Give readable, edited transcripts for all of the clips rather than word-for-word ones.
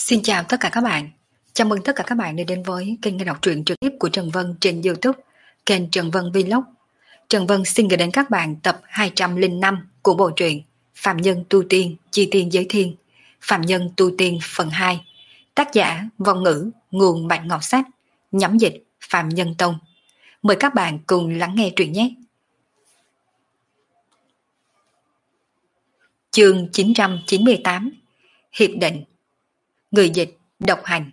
Xin chào tất cả các bạn. Chào mừng tất cả các bạn đã đến với kênh nghe đọc truyện trực tiếp của Trần Vân trên YouTube, kênh Trần Vân Vlog. Trần Vân xin gửi đến các bạn tập 205 của bộ truyện Phạm Nhân Tu Tiên, Chi Tiên Giới Thiên, Phạm Nhân Tu Tiên phần 2. Tác giả Vong Ngữ, nguồn Bạch Ngọc Sách, nhắm dịch Phạm Nhân Tông. Mời các bạn cùng lắng nghe truyện nhé. Chương 998 Hiệp định. Người dịch Độc Hành.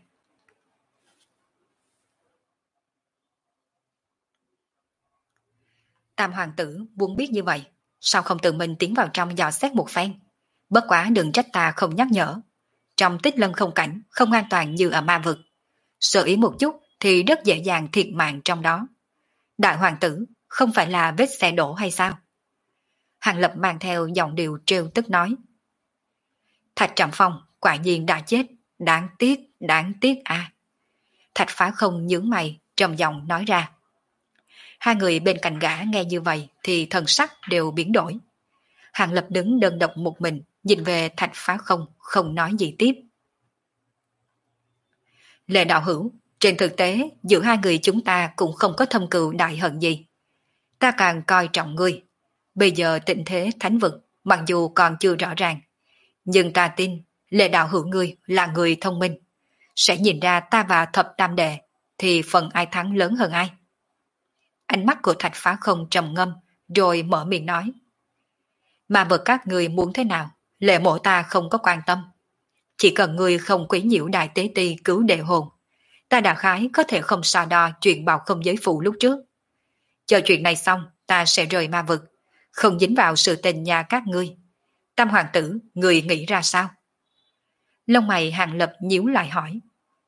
Tam hoàng tử muốn biết như vậy, sao không tự mình tiến vào trong dò xét một phen? Bất quá đừng trách ta không nhắc nhở. Trong tích lân không cảnh không an toàn như ở ma vực. Sơ ý một chút thì rất dễ dàng thiệt mạng trong đó. Đại hoàng tử không phải là vết xe đổ hay sao? Hàng Lập mang theo giọng điệu trêu tức nói. Thạch Trạm Phong quả nhiên đã chết, đáng tiếc à. Thạch Phá Không nhướng mày, trầm giọng nói ra. Hai người bên cạnh gã nghe như vậy thì thần sắc đều biến đổi. Hàng Lập đứng đơn độc một mình, nhìn về Thạch Phá Không, không nói gì tiếp. Lệ đạo hữu, trên thực tế giữa hai người chúng ta cũng không có thâm cừu đại hận gì. Ta càng coi trọng ngươi. Bây giờ tình thế thánh vực, mặc dù còn chưa rõ ràng, nhưng ta tin Lệ đạo hữu ngươi là người thông minh, sẽ nhìn ra ta và thập tam đệ thì phần ai thắng lớn hơn ai. Ánh mắt của Thạch Phá Không trầm ngâm, rồi mở miệng nói. Mà vực các người muốn thế nào, Lệ mộ ta không có quan tâm. Chỉ cần người không quấy nhiễu đại tế ti cứu đệ hồn, ta đã khái có thể không so đo chuyện bào không giới phụ lúc trước. Chờ chuyện này xong, ta sẽ rời ma vực, không dính vào sự tình nhà các ngươi. Tam hoàng tử, người nghĩ ra sao? Lông mày Hàng Lập nhíu lại hỏi.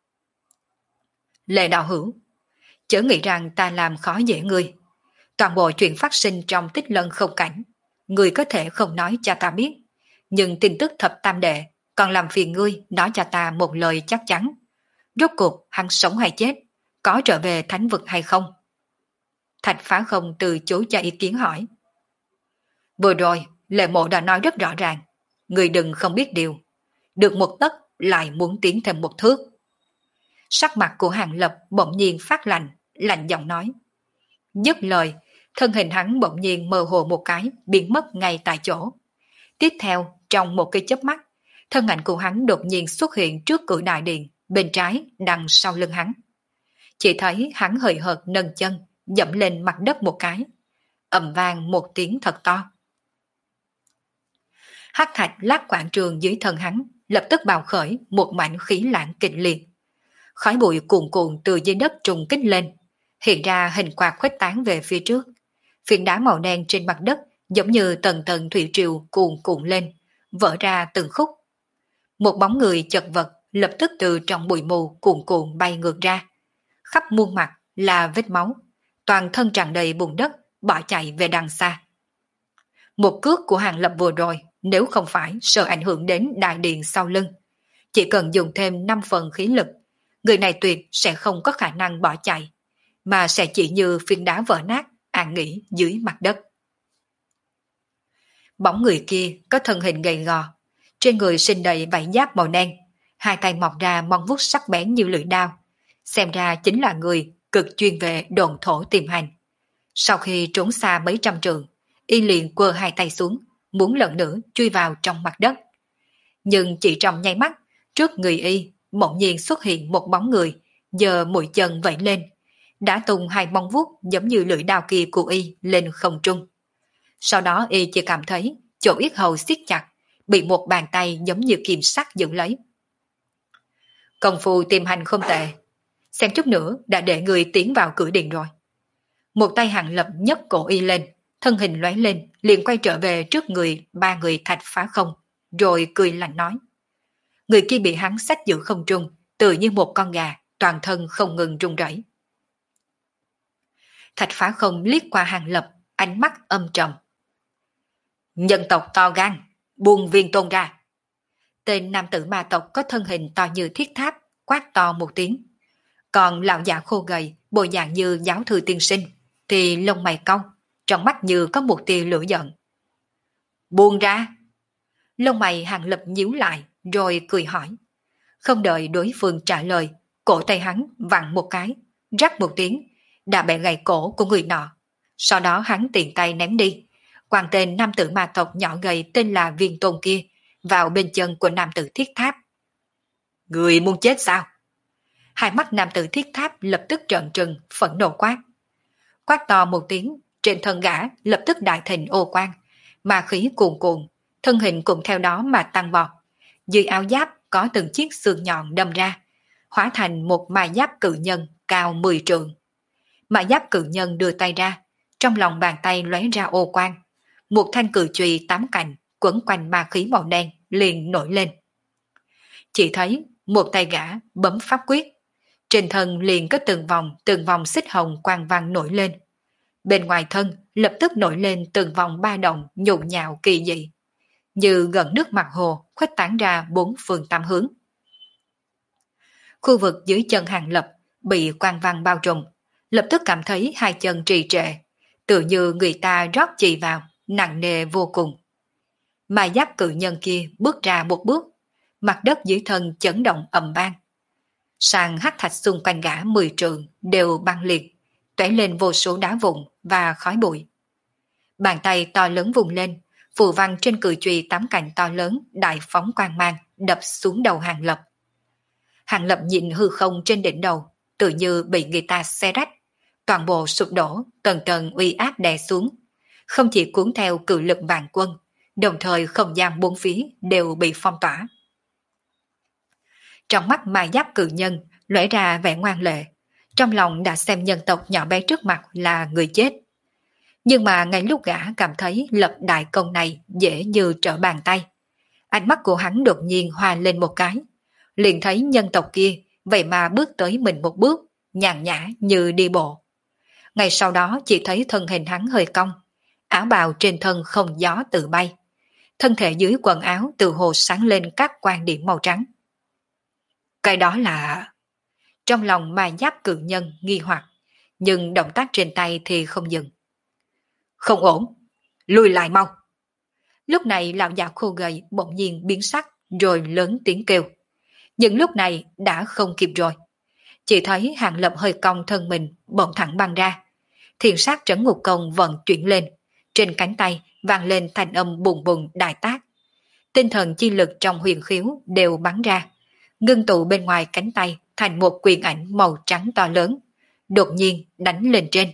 Lệ đạo hữu, chớ nghĩ rằng ta làm khó dễ ngươi. Toàn bộ chuyện phát sinh trong tích lân không cảnh, ngươi có thể không nói cho ta biết, nhưng tin tức thập tam đệ còn làm phiền ngươi nói cho ta một lời chắc chắn. Rốt cuộc hắn sống hay chết, có trở về thánh vực hay không? Thạch Phá Không từ chối cho ý kiến hỏi. Vừa rồi, Lệ mộ đã nói rất rõ ràng, ngươi đừng không biết điều. Được một tấc lại muốn tiến thêm một thước. Sắc mặt của Hàng Lập bỗng nhiên phát lạnh, lạnh giọng nói. Dứt lời, thân hình hắn bỗng nhiên mơ hồ một cái, biến mất ngay tại chỗ. Tiếp theo, trong một cái chớp mắt, thân ảnh của hắn đột nhiên xuất hiện trước cửa đại điện, bên trái, đằng sau lưng hắn. Chỉ thấy hắn hời hợt nâng chân, dẫm lên mặt đất một cái. Ầm vang một tiếng thật to. Hắc thạch lát quảng trường dưới thân hắn, lập tức bào khởi một mảnh khí lãng kịch liệt. Khói bụi cuồn cuộn từ dưới đất trùng kích lên, hiện ra hình quạt khuếch tán về phía trước. Phiến đá màu đen trên mặt đất giống như tầng tầng thủy triều cuồn cuộn lên, vỡ ra từng khúc. Một bóng người chật vật lập tức từ trong bụi mù cuồn cuộn bay ngược ra. Khắp muôn mặt là vết máu, toàn thân tràn đầy bùn đất, bỏ chạy về đằng xa. Một cước của Hàng Lập vừa rồi, nếu không phải sợ ảnh hưởng đến đại điện sau lưng, chỉ cần dùng thêm 5 phần khí lực, người này tuyệt sẽ không có khả năng bỏ chạy, mà sẽ chỉ như phiến đá vỡ nát, an nghỉ dưới mặt đất. Bóng người kia có thân hình gầy gò, trên người sinh đầy vảy giáp màu đen, hai tay mọc ra móng vuốt sắc bén như lưỡi dao, xem ra chính là người cực chuyên về đồn thổ tìm hành. Sau khi trốn xa mấy trăm trượng, y liền quơ hai tay xuống, muốn lần nữa chui vào trong mặt đất. Nhưng chỉ trong nháy mắt, trước người y bỗng nhiên xuất hiện một bóng người, giơ mũi chân vẫy lên, đã tung hai móng vuốt giống như lưỡi dao kia của y lên không trung. Sau đó y chỉ cảm thấy chỗ yết hầu siết chặt, bị một bàn tay giống như kim sắt giữ lấy. Công phu tìm hành không tệ, xem chút nữa đã để người tiến vào cửa điện rồi. Một tay Hàng Lập nhấc cổ y lên, thân hình lóe lên, liền quay trở về trước người ba người Thạch Phá Không, rồi cười lạnh nói. Người kia bị hắn xách giữ không trung, tự như một con gà, toàn thân không ngừng run rẩy. Thạch Phá Không liếc qua Hàng Lập, ánh mắt âm trầm. Nhân tộc to gan, buông Viên Tôn ra. Tên nam tử ma tộc có thân hình to như thiết tháp, quát to một tiếng. Còn lão giả khô gầy, bộ dạng như giáo thư tiên sinh, thì lông mày cong, trong mắt như có một tia lửa giận. Buông ra. Lông mày Hàng Lập nhíu lại, rồi cười hỏi. Không đợi đối phương trả lời, cổ tay hắn vặn một cái, rắc một tiếng, đã bẻ gãy cổ của người nọ. Sau đó hắn tiện tay ném đi, quàng tên nam tử ma tộc nhỏ gầy tên là Viên Tôn kia vào bên chân của nam tử thiết tháp. Người muốn chết sao? Hai mắt nam tử thiết tháp lập tức trợn trừng, phẫn nộ quát. Quát to một tiếng, trên thân gã lập tức đại thịnh ô quang, ma khí cuồn cuộn, thân hình cũng theo đó mà tăng vọt. Dưới áo giáp có từng chiếc xương nhọn đâm ra, hóa thành một ma giáp cự nhân cao 10 trượng. Ma giáp cự nhân đưa tay ra, trong lòng bàn tay lóe ra ô quang, một thanh cự chùy 8 cạnh quấn quanh ma khí màu đen liền nổi lên. Chỉ thấy một tay gã bấm pháp quyết, trên thân liền có từng vòng xích hồng quang vàng nổi lên. Bên ngoài thân lập tức nổi lên từng vòng ba động nhộn nhạo kỳ dị, như gần nước mặt hồ khuếch tán ra bốn phương tám hướng. Khu vực dưới chân Hàng Lập bị quang văn bao trùm, lập tức cảm thấy hai chân trì trệ, tự như người ta rót chì vào, nặng nề vô cùng. Mà giáp cự nhân kia bước ra một bước, mặt đất dưới thân chấn động ầm vang. Sàn hắc thạch xung quanh gã 10 trượng đều băng liệt, tóe lên vô số đá vụn và khói bụi. Bàn tay to lớn vùng lên, phù văn trên cự chùy 8 cạnh to lớn đại phóng quang mang đập xuống đầu Hàng Lập. Hàng Lập nhìn hư không trên đỉnh đầu, tự như bị người ta xé rách, toàn bộ sụp đổ, tầng tầng uy áp đè xuống, không chỉ cuốn theo cự lực vạn quân, đồng thời không gian bốn phía đều bị phong tỏa. Trong mắt ma giáp cự nhân lóe ra vẻ ngoan lệ, trong lòng đã xem nhân tộc nhỏ bé trước mặt là người chết. Nhưng mà ngay lúc gã cảm thấy lập đại công này dễ như trở bàn tay, ánh mắt của hắn đột nhiên hoa lên một cái, liền thấy nhân tộc kia vậy mà bước tới mình một bước, nhàn nhã như đi bộ. Ngay sau đó chỉ thấy thân hình hắn hơi cong, áo bào trên thân không gió tự bay, thân thể dưới quần áo từ hồ sáng lên các quan điểm màu trắng. Cái đó là... Trong lòng ma giáp cự nhân nghi hoặc, nhưng động tác trên tay thì không dừng. Không ổn, lùi lại mau. Lúc này lão già khô gầy bỗng nhiên biến sắc rồi lớn tiếng kêu. Nhưng lúc này đã không kịp rồi. Chỉ thấy Hàng Lập hơi cong thân mình bỗng thẳng băng ra. Thiền sát trấn ngục công vận chuyển lên, trên cánh tay vang lên thanh âm bùng bùng đại tác. Tinh thần chi lực trong huyền khiếu đều bắn ra, ngưng tụ bên ngoài cánh tay thành một quyền ảnh màu trắng to lớn, đột nhiên đánh lên trên.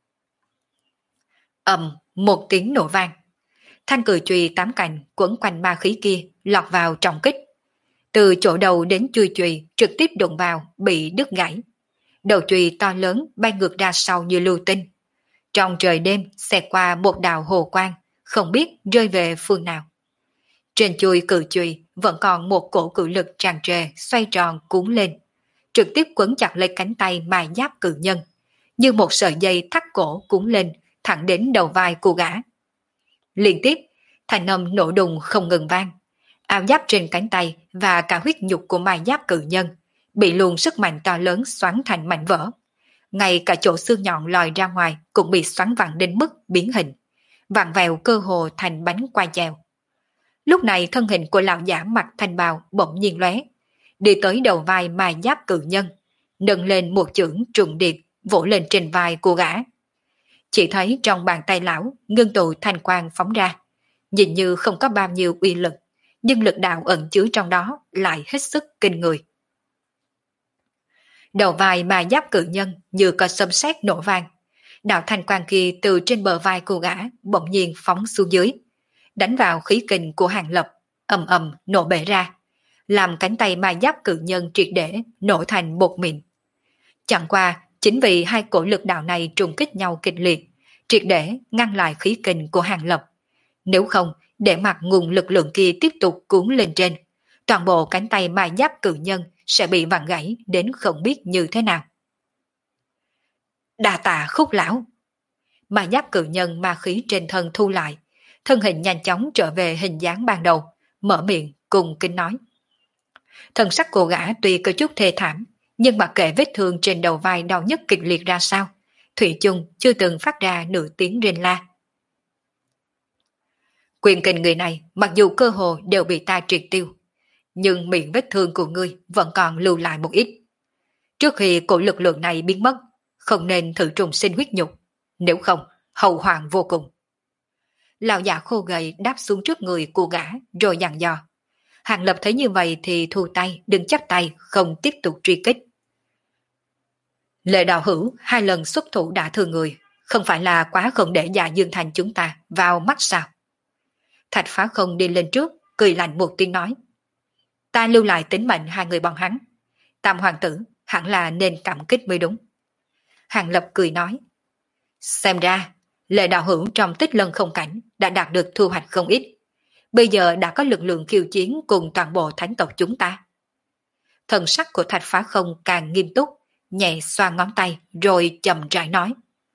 Ầm, một tiếng nổ vang. Thanh cử chùy 8 cạnh quấn quanh ma khí kia lọt vào trọng kích. Từ chỗ đầu đến chui chùy trực tiếp đụng vào, bị đứt gãy. Đầu chùy to lớn bay ngược ra sau như lưu tinh. Trong trời đêm xẹt qua một đạo hồ quang, không biết rơi về phương nào. Trên chui cự chùy vẫn còn một cổ cự lực tràn trề xoay tròn cuốn lên, trực tiếp quấn chặt lấy cánh tay mài giáp cự nhân, như một sợi dây thắt cổ cuốn lên thẳng đến đầu vai của gã. Liên tiếp, thanh âm nổ đùng không ngừng vang. Áo giáp trên cánh tay và cả huyết nhục của mài giáp cự nhân bị luồng sức mạnh to lớn xoắn thành mảnh vỡ. Ngay cả chỗ xương nhọn lòi ra ngoài cũng bị xoắn vặn đến mức biến hình, vặn vẹo cơ hồ thành bánh quai chèo. Lúc này thân hình của lão giả mặc thanh bào bỗng nhiên lóe, đi tới đầu vai mài giáp cự nhân, nâng lên một chưởng trùng điệp vỗ lên trên vai của gã. Chỉ thấy trong bàn tay lão ngưng tụ thanh quang phóng ra, nhìn như không có bao nhiêu uy lực, nhưng lực đạo ẩn chứa trong đó lại hết sức kinh người. Đầu vai mài giáp cự nhân như có sấm sét nổ vang, đạo thanh quang kia từ trên bờ vai của gã bỗng nhiên phóng xuống dưới, đánh vào khí kình của Hàng Lập, ầm ầm nổ bể ra, làm cánh tay mài giáp cự nhân triệt để nổ thành bột mịn. Chẳng qua chính vì hai cổ lực đạo này trùng kích nhau kịch liệt, triệt để ngăn lại khí kình của Hàng Lập. Nếu không, để mặc nguồn lực lượng kia tiếp tục cuốn lên trên, toàn bộ cánh tay mài giáp cự nhân sẽ bị vặn gãy đến không biết như thế nào. Đa tạ Khúc lão. Mài giáp cự nhân ma khí trên thân thu lại, thân hình nhanh chóng trở về hình dáng ban đầu, mở miệng cùng kính nói. Thân sắc của gã tuy có chút thê thảm, nhưng mặc kệ vết thương trên đầu vai đau nhức kịch liệt ra sao, thủy chung chưa từng phát ra nửa tiếng rên la. Quyền kình người này mặc dù cơ hồ đều bị ta triệt tiêu, nhưng miệng vết thương của ngươi vẫn còn lưu lại một ít. Trước khi cổ lực lượng này biến mất, không nên thử trùng sinh huyết nhục, nếu không, hậu hoạn vô cùng. Lão giả khô gầy đáp xuống trước người của gã rồi dặn dò. Hàng Lập thấy như vậy thì thu tay, đừng chắp tay, không tiếp tục truy kích. Lệ đạo hữu 2 lần xuất thủ đã thương người, không phải là quá không để Dạ Dương Thành chúng ta vào mắt sao? Thạch Phá Không đi lên trước, cười lạnh một tiếng nói. Ta lưu lại tính mệnh 2 người bọn hắn. Tam hoàng tử hẳn là nên cảm kích mới đúng. Hàng Lập cười nói. Xem ra, Lệ đạo hữu trong Tích Lân Không Cảnh đã đạt được thu hoạch không ít. Bây giờ đã có lực lượng khiêu chiến cùng toàn bộ thánh tộc chúng ta. Thần sắc của Thạch Phá Không càng nghiêm túc, nhẹ xoa ngón tay rồi chậm rãi nói.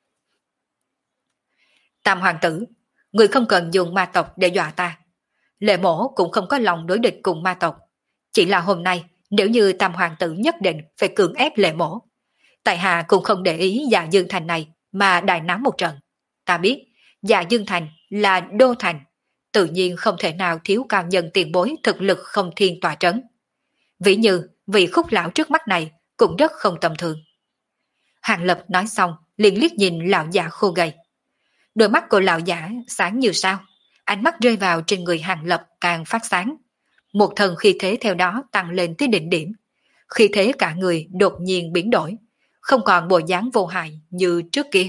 Tam hoàng tử, người không cần dùng ma tộc để dọa ta. Lệ mổ cũng không có lòng đối địch cùng ma tộc. Chỉ là hôm nay, nếu như Tam hoàng tử nhất định phải cưỡng ép Lệ mổ, tại hạ cũng không để ý Dạ Dương Thành này mà đại náo một trận. Ta biết, Dạ Dương Thành là đô thành, tự nhiên không thể nào thiếu cao nhân tiền bối thực lực không thiên tỏa trấn. Ví như vị Khúc lão trước mắt này cũng rất không tầm thường. Hàng Lập nói xong, liền liếc nhìn lão giả khô gầy. Đôi mắt của lão giả sáng như sao, ánh mắt rơi vào trên người Hàng Lập càng phát sáng. Một thần khí thế theo đó tăng lên tới đỉnh điểm. Khí thế cả người đột nhiên biến đổi, không còn bộ dáng vô hại như trước kia.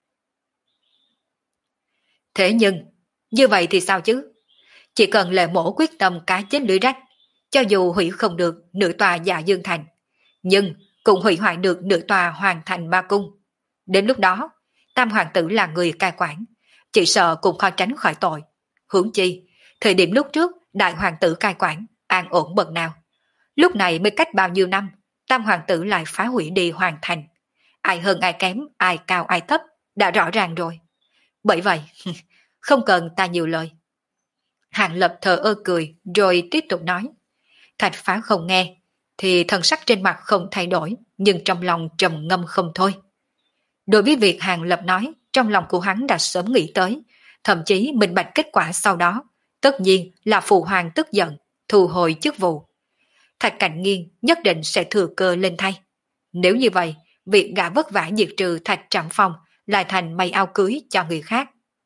Thế nhưng, như vậy thì sao chứ? Chỉ cần Lệ mổ quyết tâm cá chết lưới rách, cho dù hủy không được nửa tòa Dạ Dương Thành, nhưng cũng hủy hoại được nửa tòa Hoàng Thành Ma Cung. Đến lúc đó, Tam hoàng tử là người cai quản, chỉ sợ cũng khó tránh khỏi tội. Huống chi, thời điểm lúc trước đại hoàng tử cai quản an ổn bậc nào. Lúc này mới cách bao nhiêu năm, Tam hoàng tử lại phá hủy đi Hoàng Thành. Ai hơn ai kém, ai cao ai thấp, đã rõ ràng rồi. Bởi vậy, không cần ta nhiều lời. Hàng Lập thờ ơ cười rồi tiếp tục nói. Thạch Phá Không nghe, thì thần sắc trên mặt không thay đổi, nhưng trong lòng trầm ngâm không thôi. Đối với việc Hàng Lập nói, trong lòng của hắn đã sớm nghĩ tới, thậm chí minh bạch kết quả sau đó, tất nhiên là phụ hoàng tức giận, thu hồi chức vụ. Thạch Cảnh Nghiên nhất định sẽ thừa cơ lên thay. Nếu như vậy, việc gã vất vả diệt trừ Thạch Trạm Phong lại thành mây ao cưới cho người khác.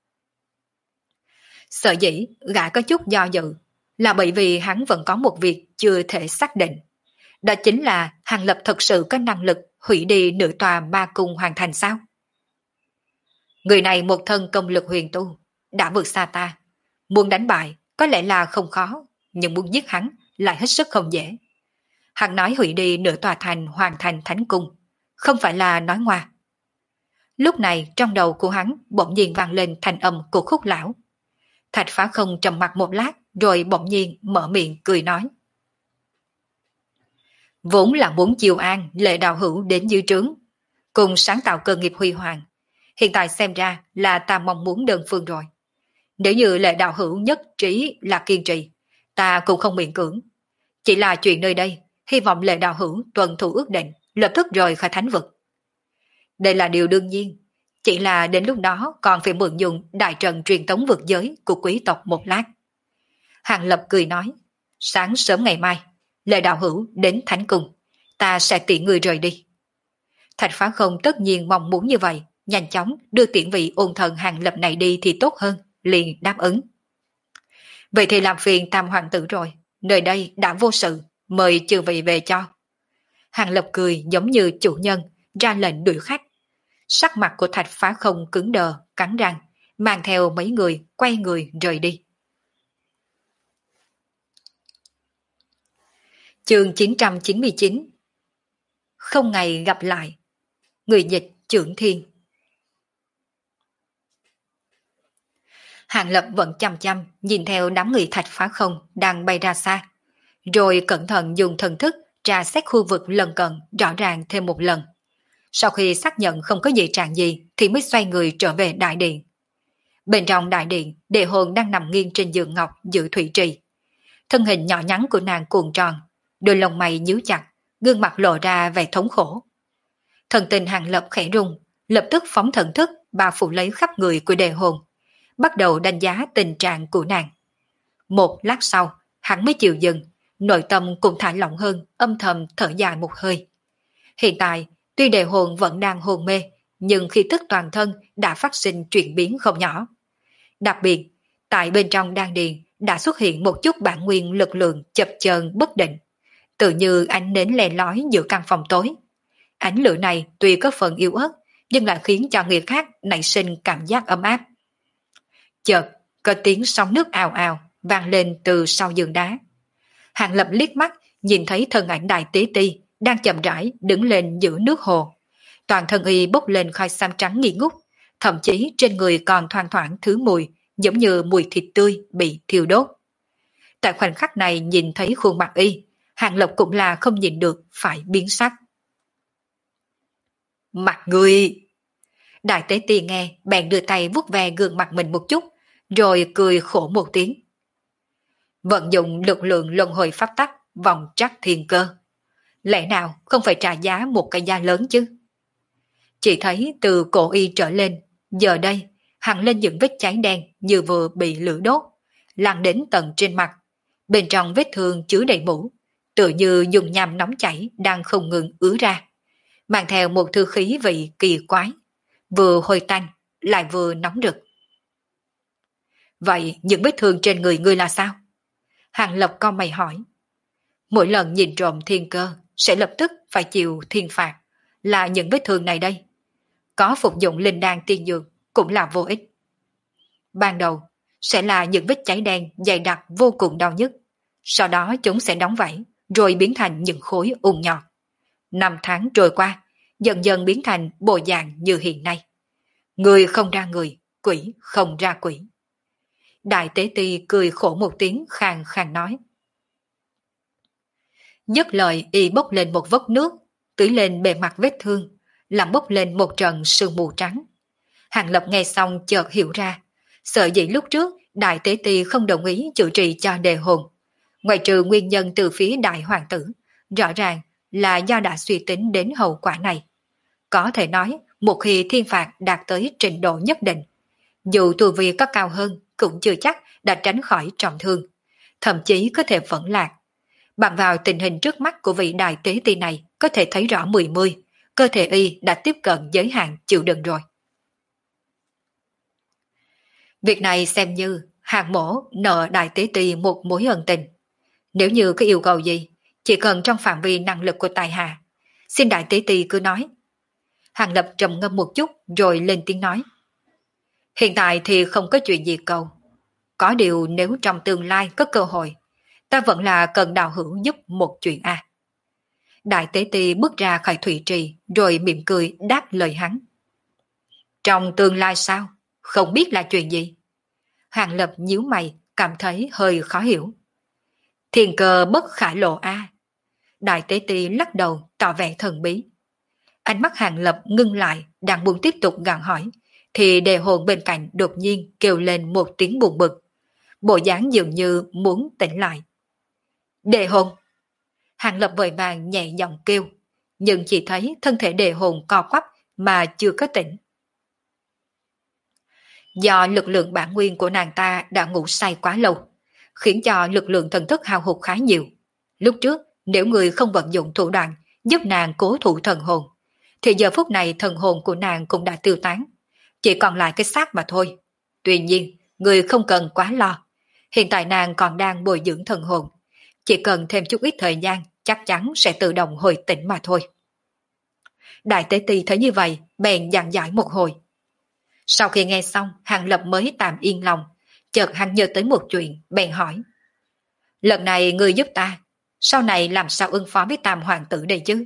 Sở dĩ gã có chút do dự là bởi vì hắn vẫn có một việc chưa thể xác định. Đó chính là Hàng Lập thật sự có năng lực hủy đi nửa tòa Ma Cung Hoàng Thành sao? Người này một thân công lực huyền tu, đã vượt xa ta. Muốn đánh bại có lẽ là không khó, nhưng muốn giết hắn lại hết sức không dễ. Hắn nói hủy đi nửa tòa thành Hoàng Thành Thánh Cung, không phải là nói ngoa. Lúc này trong đầu của hắn bỗng nhiên vang lên thanh âm của Khúc lão. Thạch Phá Không trầm mặt một lát rồi bỗng nhiên mở miệng cười nói. Vốn là muốn chiêu an Lệ đạo hữu đến dưới trướng, cùng sáng tạo cơ nghiệp huy hoàng. Hiện tại xem ra là ta mong muốn đơn phương rồi. Nếu như Lệ đạo hữu nhất trí là kiên trì, ta cũng không miễn cưỡng. Chỉ là chuyện nơi đây, hy vọng Lệ đạo hữu tuân thủ ước định, lập tức rời khỏi thánh vực. Đây là điều đương nhiên, chỉ là đến lúc đó còn phải mượn dùng đại trận truyền tống vực giới của quý tộc một lát. Hàng Lập cười nói, sáng sớm ngày mai, Lệ đạo hữu đến thánh cung, ta sẽ tiễn người rời đi. Thạch Phá Không tất nhiên mong muốn như vậy, nhanh chóng đưa tiễn vị ôn thần Hàng Lập này đi thì tốt hơn, liền đáp ứng. Vậy thì làm phiền Tam hoàng tử rồi, nơi đây đã vô sự, mời chư vị về cho. Hàng Lập cười giống như chủ nhân, ra lệnh đuổi khách. Sắc mặt của Thạch Phá Không cứng đờ, cắn răng, mang theo mấy người quay người rời đi. Chương 999. Không ngày gặp lại. Người dịch Trưởng Thiên. Hàng Lập vẫn chăm chăm nhìn theo đám người Thạch Phá Không đang bay ra xa, rồi cẩn thận dùng thần thức tra xét khu vực lân cận rõ ràng thêm một lần. Sau khi xác nhận không có dị trạng gì thì mới xoay người trở về đại điện. Bên trong đại điện, Đề Hồn đang nằm nghiêng trên giường ngọc giữ thủy trì. Thân hình nhỏ nhắn của nàng cuộn tròn, đôi lông mày nhíu chặt, gương mặt lộ ra vẻ thống khổ. Thần tình Hàng Lập khẽ rung, lập tức phóng thần thức bao phủ lấy khắp người của Đề Hồn, bắt đầu đánh giá tình trạng của nàng. Một lát sau, hắn mới chịu dừng, nội tâm cũng thả lỏng hơn, âm thầm thở dài một hơi. Hiện tại, tuy đề hồn vẫn đang hôn mê, nhưng khí tức toàn thân đã phát sinh chuyển biến không nhỏ. Đặc biệt, tại bên trong đan điền đã xuất hiện một chút bản nguyên lực lượng chập chờn bất định, tự như ánh nến lè lói giữa căn phòng tối. Ánh lửa này tuy có phần yếu ớt, nhưng lại khiến cho người khác nảy sinh cảm giác ấm áp. Chợt, có tiếng sóng nước ào ào vang lên từ sau giường đá. Hàng Lập liếc mắt, nhìn thấy thân ảnh Đại Tế Ti đang chậm rãi đứng lên giữa nước hồ. Toàn thân y bốc lên khói xám trắng nghi ngút, thậm chí trên người còn thoang thoảng thứ mùi, giống như mùi thịt tươi bị thiêu đốt. Tại khoảnh khắc này nhìn thấy khuôn mặt y, Hàng Lập cũng là không nhìn được phải biến sắc. Mặt người! Đại Tế Ti nghe, bèn đưa tay vuốt ve gương mặt mình một chút, rồi cười khổ một tiếng. Vận dụng lực lượng luân hồi pháp tắc, vòng trắc thiên cơ. Lẽ nào không phải trả giá một cái giá lớn chứ? Chỉ thấy từ cổ y trở lên, giờ đây, hằn lên những vết cháy đen như vừa bị lửa đốt, lan đến tận trên mặt. Bên trong vết thương chứa đầy mũ, tựa như dùng nham nóng chảy đang không ngừng ứa ra, mang theo một thư khí vị kỳ quái, vừa hôi tanh, lại vừa nóng rực. Vậy những vết thương trên người ngươi là sao? Hàng Lập con mày hỏi. Mỗi lần nhìn trộm thiên cơ, sẽ lập tức phải chịu thiên phạt, là những vết thương này đây. Có phục dụng linh đan tiên dược cũng là vô ích. Ban đầu sẽ là những vết cháy đen dày đặc vô cùng đau nhức, sau đó chúng sẽ đóng vảy, rồi biến thành những khối ung nhọt. 5 tháng trôi qua, dần dần biến thành bộ dạng như hiện nay. Người không ra người, quỷ không ra quỷ. Đại Tế Ti cười khổ một tiếng khàn khàn nói. Dứt lời y bốc lên một vốc nước, tưới lên bề mặt vết thương, làm bốc lên một trận sương mù trắng. Hàng Lập nghe xong chợt hiểu ra, sợ dĩ lúc trước Đại Tế Ti không đồng ý chữa trị cho đề hồn. Ngoài trừ nguyên nhân từ phía Đại Hoàng tử, rõ ràng là do đã suy tính đến hậu quả này. Có thể nói, một khi thiên phạt đạt tới trình độ nhất định, dù tu vi có cao hơn cũng chưa chắc đã tránh khỏi trọng thương, thậm chí có thể vẫn lạc. Bằng vào tình hình trước mắt của vị Đại Tế Ti này có thể thấy rõ 10, cơ thể y đã tiếp cận giới hạn chịu đựng rồi. Việc này xem như Hàng Mỗ nợ Đại Tế Ti một mối ân tình. Nếu như có yêu cầu gì, chỉ cần trong phạm vi năng lực của tài hạ, xin Đại Tế Ti cứ nói. Hàng Lập trầm ngâm một chút rồi lên tiếng nói. Hiện tại thì không có chuyện gì cầu. Có điều nếu trong tương lai có cơ hội, ta vẫn là cần đạo hữu giúp một chuyện à. Đại Tế Ti bước ra khỏi thủy trì rồi mỉm cười đáp lời hắn. Trong tương lai sao? Không biết là chuyện gì? Hàng Lập nhíu mày, cảm thấy hơi khó hiểu. Thiên cơ bất khả lộ a. Đại Tế Ti lắc đầu tỏ vẻ thần bí. Ánh mắt Hàng Lập ngưng lại, đang muốn tiếp tục gặng hỏi, thì đề hồn bên cạnh đột nhiên kêu lên một tiếng buồn bực. Bộ dáng dường như muốn tỉnh lại. Đề hồn! Hàng Lập vội vàng nhẹ giọng kêu, nhưng chỉ thấy thân thể đề hồn co quắp mà chưa có tỉnh. Do lực lượng bản nguyên của nàng ta đã ngủ say quá lâu, khiến cho lực lượng thần thức hao hụt khá nhiều. Lúc trước, nếu người không vận dụng thủ đoạn giúp nàng cố thủ thần hồn, thì giờ phút này thần hồn của nàng cũng đã tiêu tán, chỉ còn lại cái xác mà thôi. Tuy nhiên, người không cần quá lo. Hiện tại nàng còn đang bồi dưỡng thần hồn, chỉ cần thêm chút ít thời gian, chắc chắn sẽ tự động hồi tỉnh mà thôi. Đại Tế Ti thấy như vậy, bèn dặn dãi một hồi. Sau khi nghe xong, Hàng Lập mới tạm yên lòng, chợt hắn nhớ tới một chuyện, bèn hỏi. Lần này ngươi giúp ta, sau này làm sao ứng phó với Tam Hoàng tử đây chứ?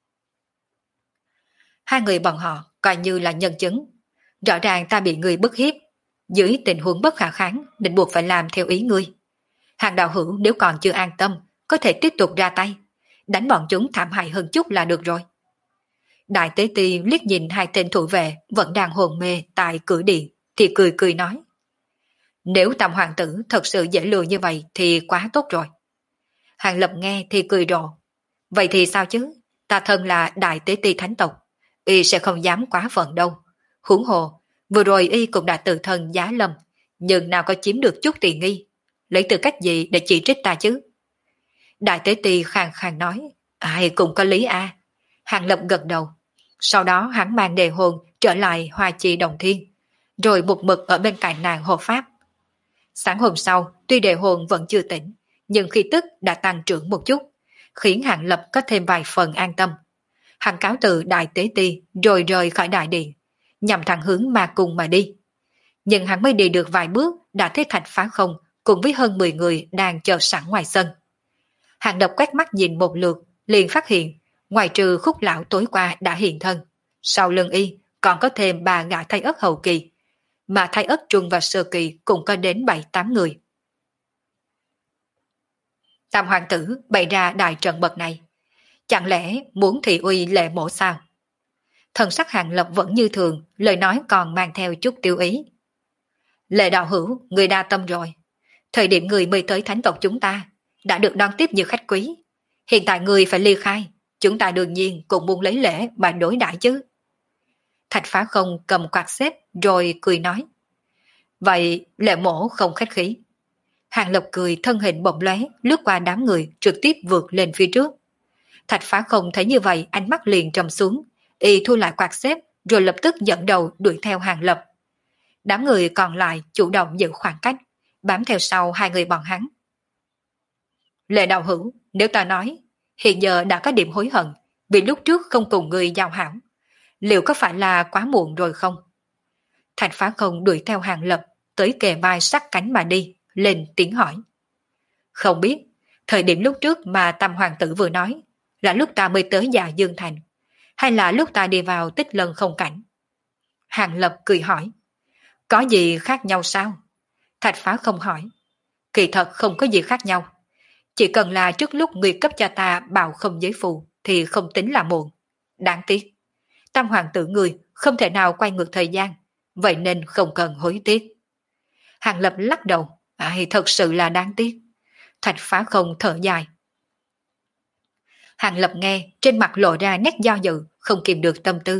Hai người bọn họ coi như là nhân chứng. Rõ ràng ta bị người bức hiếp, dưới tình huống bất khả kháng định buộc phải làm theo ý ngươi. Hàng đạo hữu nếu còn chưa an tâm, có thể tiếp tục ra tay, đánh bọn chúng thảm hại hơn chút là được rồi. Đại Tế Ti liếc nhìn hai tên thủ vệ vẫn đang hồn mê tại cửa điện, thì cười cười nói. Nếu Tam Hoàng tử thật sự dễ lừa như vậy thì quá tốt rồi. Hàng Lập nghe thì cười rộ. Vậy thì sao chứ? Ta thân là Đại Tế Ti thánh tộc, y sẽ không dám quá phận đâu. Huống hồ, vừa rồi y cũng đã tự thân giá lâm, nhưng nào có chiếm được chút tiền nghi. Lấy tư cách gì để chỉ trích ta chứ? Đại tế ti khàn khàn nói, ai cũng có lý a. Hàng Lập gật đầu. Sau đó hắn mang đề hồn trở lại Hoa Chi Đồng Thiên, rồi một mực ở bên cạnh nàng hộ pháp. Sáng hôm sau, tuy đề hồn vẫn chưa tỉnh, nhưng khí tức đã tăng trưởng một chút, khiến Hàng Lập có thêm vài phần an tâm. Hắn cáo từ Đại Tế Ti rồi rời khỏi đại điện, nhằm thẳng hướng ma cung mà đi. Nhưng hắn mới đi được vài bước đã thấy Thạch Phá Không cùng với hơn 10 người đang chờ sẵn ngoài sân. Hàng Lập quét mắt nhìn một lượt, liền phát hiện, ngoài trừ Khúc lão tối qua đã hiện thân, sau lưng y còn có thêm 3 gã thái ất hậu kỳ, mà thái ất trung và sơ kỳ cũng có đến 7-8 người. Tam hoàng tử bày ra đại trận bậc này, chẳng lẽ muốn thị uy Lệ Mộ sao? Thần sắc Hàng Lập vẫn như thường, lời nói còn mang theo chút tiêu ý. Lệ đạo hữu, người đa tâm rồi. Thời điểm người mới tới thánh tộc chúng ta, đã được đón tiếp như khách quý. Hiện tại người phải ly khai, chúng ta đương nhiên cũng muốn lấy lễ mà đối đãi chứ. Thạch Phá Không cầm quạt xếp rồi cười nói. Vậy Lệ Mộ không khách khí. Hàng Lập cười thân hình bỗng lóe lướt qua đám người trực tiếp vượt lên phía trước. Thạch Phá Không thấy như vậy ánh mắt liền trầm xuống, y thu lại quạt xếp rồi lập tức dẫn đầu đuổi theo Hàng Lập. Đám người còn lại chủ động giữ khoảng cách, bám theo sau hai người bọn hắn. Lệ đạo hữu, nếu ta nói, hiện giờ đã có điểm hối hận vì lúc trước không cùng người giao hảo, liệu có phải là quá muộn rồi không? Thạch Phá Không đuổi theo Hàng Lập, tới kề vai sát cánh mà đi, lên tiếng hỏi. Không biết, thời điểm lúc trước mà Tam Hoàng tử vừa nói, là lúc ta mới tới Dạ Dương Thành, hay là lúc ta đi vào Tích Lân Không Cảnh? Hàng Lập cười hỏi. Có gì khác nhau sao? Thạch Phá Không hỏi. Kỳ thật không có gì khác nhau. Chỉ cần là trước lúc người cấp cho ta bào không giới phù thì không tính là muộn. Đáng tiếc. Tam hoàng tử người không thể nào quay ngược thời gian, vậy nên không cần hối tiếc. Hàng Lập lắc đầu. Thật sự là đáng tiếc. Thạch Phá Không thở dài. Hàng Lập nghe, trên mặt lộ ra nét do dự, không kìm được tâm tư.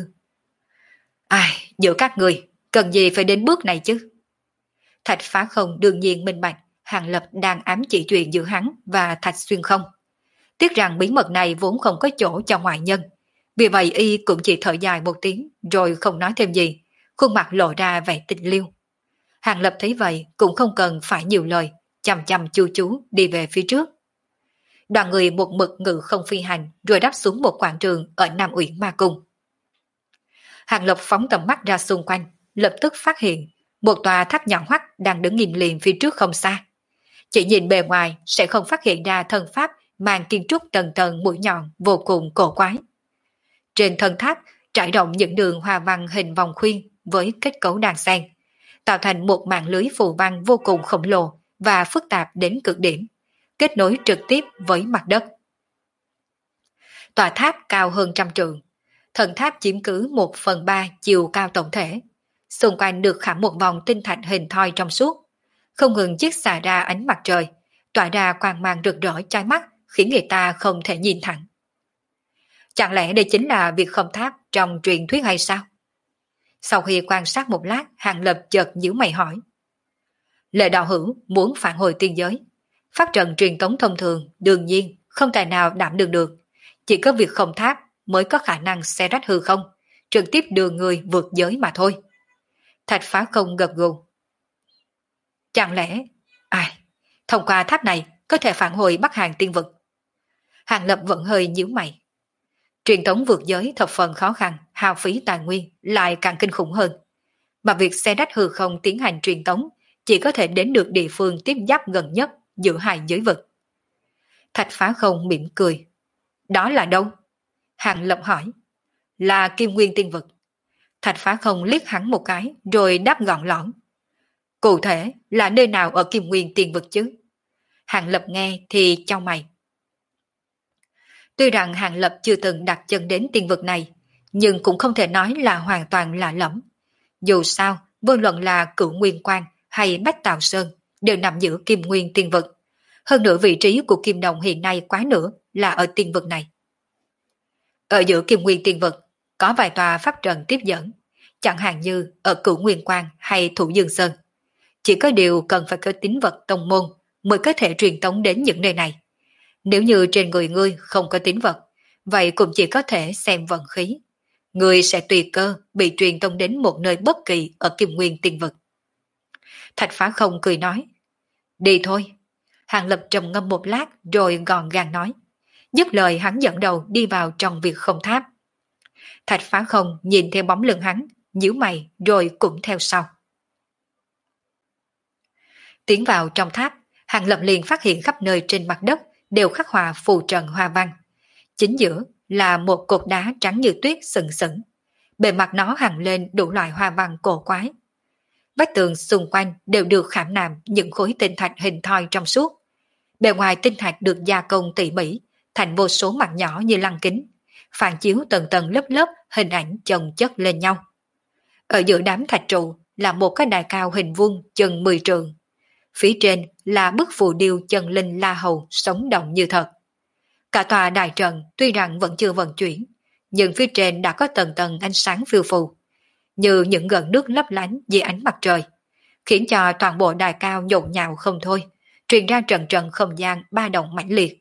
Giữa các người, cần gì phải đến bước này chứ? Thạch Phá Không đương nhiên minh bạch, Hàng Lập đang ám chỉ chuyện giữa hắn và Thạch Xuyên Không. Tiếc rằng bí mật này vốn không có chỗ cho ngoại nhân. Vì vậy y cũng chỉ thở dài một tiếng rồi không nói thêm gì, khuôn mặt lộ ra vẻ tình liêu. Hàng Lập thấy vậy cũng không cần phải nhiều lời, chằm chằm chu chú đi về phía trước. Đoàn người một mực ngự không phi hành rồi đáp xuống một quảng trường ở Nam Uyển Ma Cung. Hàng Lập phóng tầm mắt ra xung quanh, lập tức phát hiện một tòa tháp nhọn hoắt đang đứng nghiêm liền phía trước không xa. Chỉ nhìn bề ngoài sẽ không phát hiện ra thân pháp mang kiến trúc tầng tầng mũi nhọn vô cùng cổ quái. Trên thân tháp trải rộng những đường hoa văn hình vòng khuyên với kết cấu đan xen, tạo thành một mạng lưới phù văn vô cùng khổng lồ và phức tạp đến cực điểm, kết nối trực tiếp với mặt đất. Tòa tháp cao hơn 100 trượng, thần tháp chiếm cứ 1/3 chiều cao tổng thể. Xung quanh được khảm một vòng tinh thạch hình thoi trong suốt, không ngừng chiết xạ ra ánh mặt trời, tỏa ra quang mang rực rỡ chói mắt, khiến người ta không thể nhìn thẳng. Chẳng lẽ đây chính là việc không tháp trong truyền thuyết hay sao? Sau khi quan sát một lát, Hàng Lập chợt nhíu mày hỏi. Lệ đạo hữu muốn phản hồi tiên giới, pháp trận truyền tống thông thường đương nhiên không tài nào đảm đương được, chỉ có việc không tháp mới có khả năng xé rách hư không, trực tiếp đưa người vượt giới mà thôi. Thạch Phá Không gật gù. Chẳng lẽ, thông qua tháp này có thể phản hồi Bắc Hàng tiên vực? Hàng Lập vẫn hơi nhíu mày. Truyền tống vượt giới thập phần khó khăn, hao phí tài nguyên, lại càng kinh khủng hơn. Mà việc xe đách hư không tiến hành truyền tống chỉ có thể đến được địa phương tiếp giáp gần nhất giữa hai giới vực. Thạch Phá Không mỉm cười. Đó là đâu? Hàng Lập hỏi. Là Kim Nguyên tiên vực. Thạch Phá Không liếc hắn một cái rồi đáp gọn lõn. Cụ thể là nơi nào ở Kim Nguyên tiên vực chứ? Hàng Lập nghe thì chau mày. Tuy rằng Hàng Lập chưa từng đặt chân đến tiên vực này, nhưng cũng không thể nói là hoàn toàn lạ lẫm. Dù sao, vô luận là Cửu Nguyên Quan hay Bách Tào Sơn đều nằm giữa Kim Nguyên tiên vực. Hơn nữa vị trí của Kim Đồng hiện nay quá nữa là ở tiên vực này. Ở giữa Kim Nguyên tiên vực có vài tòa pháp trận tiếp dẫn, chẳng hạn như ở Cửu Nguyên Quan hay Thủ Dương Sơn. Chỉ có điều cần phải có tín vật tông môn mới có thể truyền tống đến những nơi này. Nếu như trên người ngươi không có tín vật, vậy cũng chỉ có thể xem vận khí. Ngươi sẽ tùy cơ bị truyền tông đến một nơi bất kỳ ở Kim Nguyên Tiên Vực. Thạch Phá Không cười nói, đi thôi. Hàng Lập trầm ngâm một lát rồi gọn gàng nói. Dứt lời hắn dẫn đầu đi vào trong việc không tháp. Thạch Phá Không nhìn theo bóng lưng hắn, nhíu mày rồi cũng theo sau. Tiến vào trong tháp, Hàng Lập liền phát hiện khắp nơi trên mặt đất đều khắc họa phù trận hoa văn. Chính giữa là một cột đá trắng như tuyết sừng sững. Bề mặt nó hằn lên đủ loại hoa văn cổ quái. Vách tường xung quanh đều được khảm nạm những khối tinh thạch hình thoi trong suốt. Bề ngoài tinh thạch được gia công tỉ mỉ, thành vô số mặt nhỏ như lăng kính, phản chiếu tầng tầng lớp lớp hình ảnh chồng chất lên nhau. Ở giữa đám thạch trụ là một cái đài cao hình vuông chừng 10 trượng. Phía trên là bức phù điêu chân linh La Hầu sống động như thật. Cả tòa đài trận tuy rằng vẫn chưa vận chuyển, nhưng phía trên đã có tầng tầng ánh sáng phiêu phù, như những gợn nước lấp lánh dưới ánh mặt trời, khiến cho toàn bộ đài cao nhộn nhạo không thôi, truyền ra trận trận không gian ba động mãnh liệt.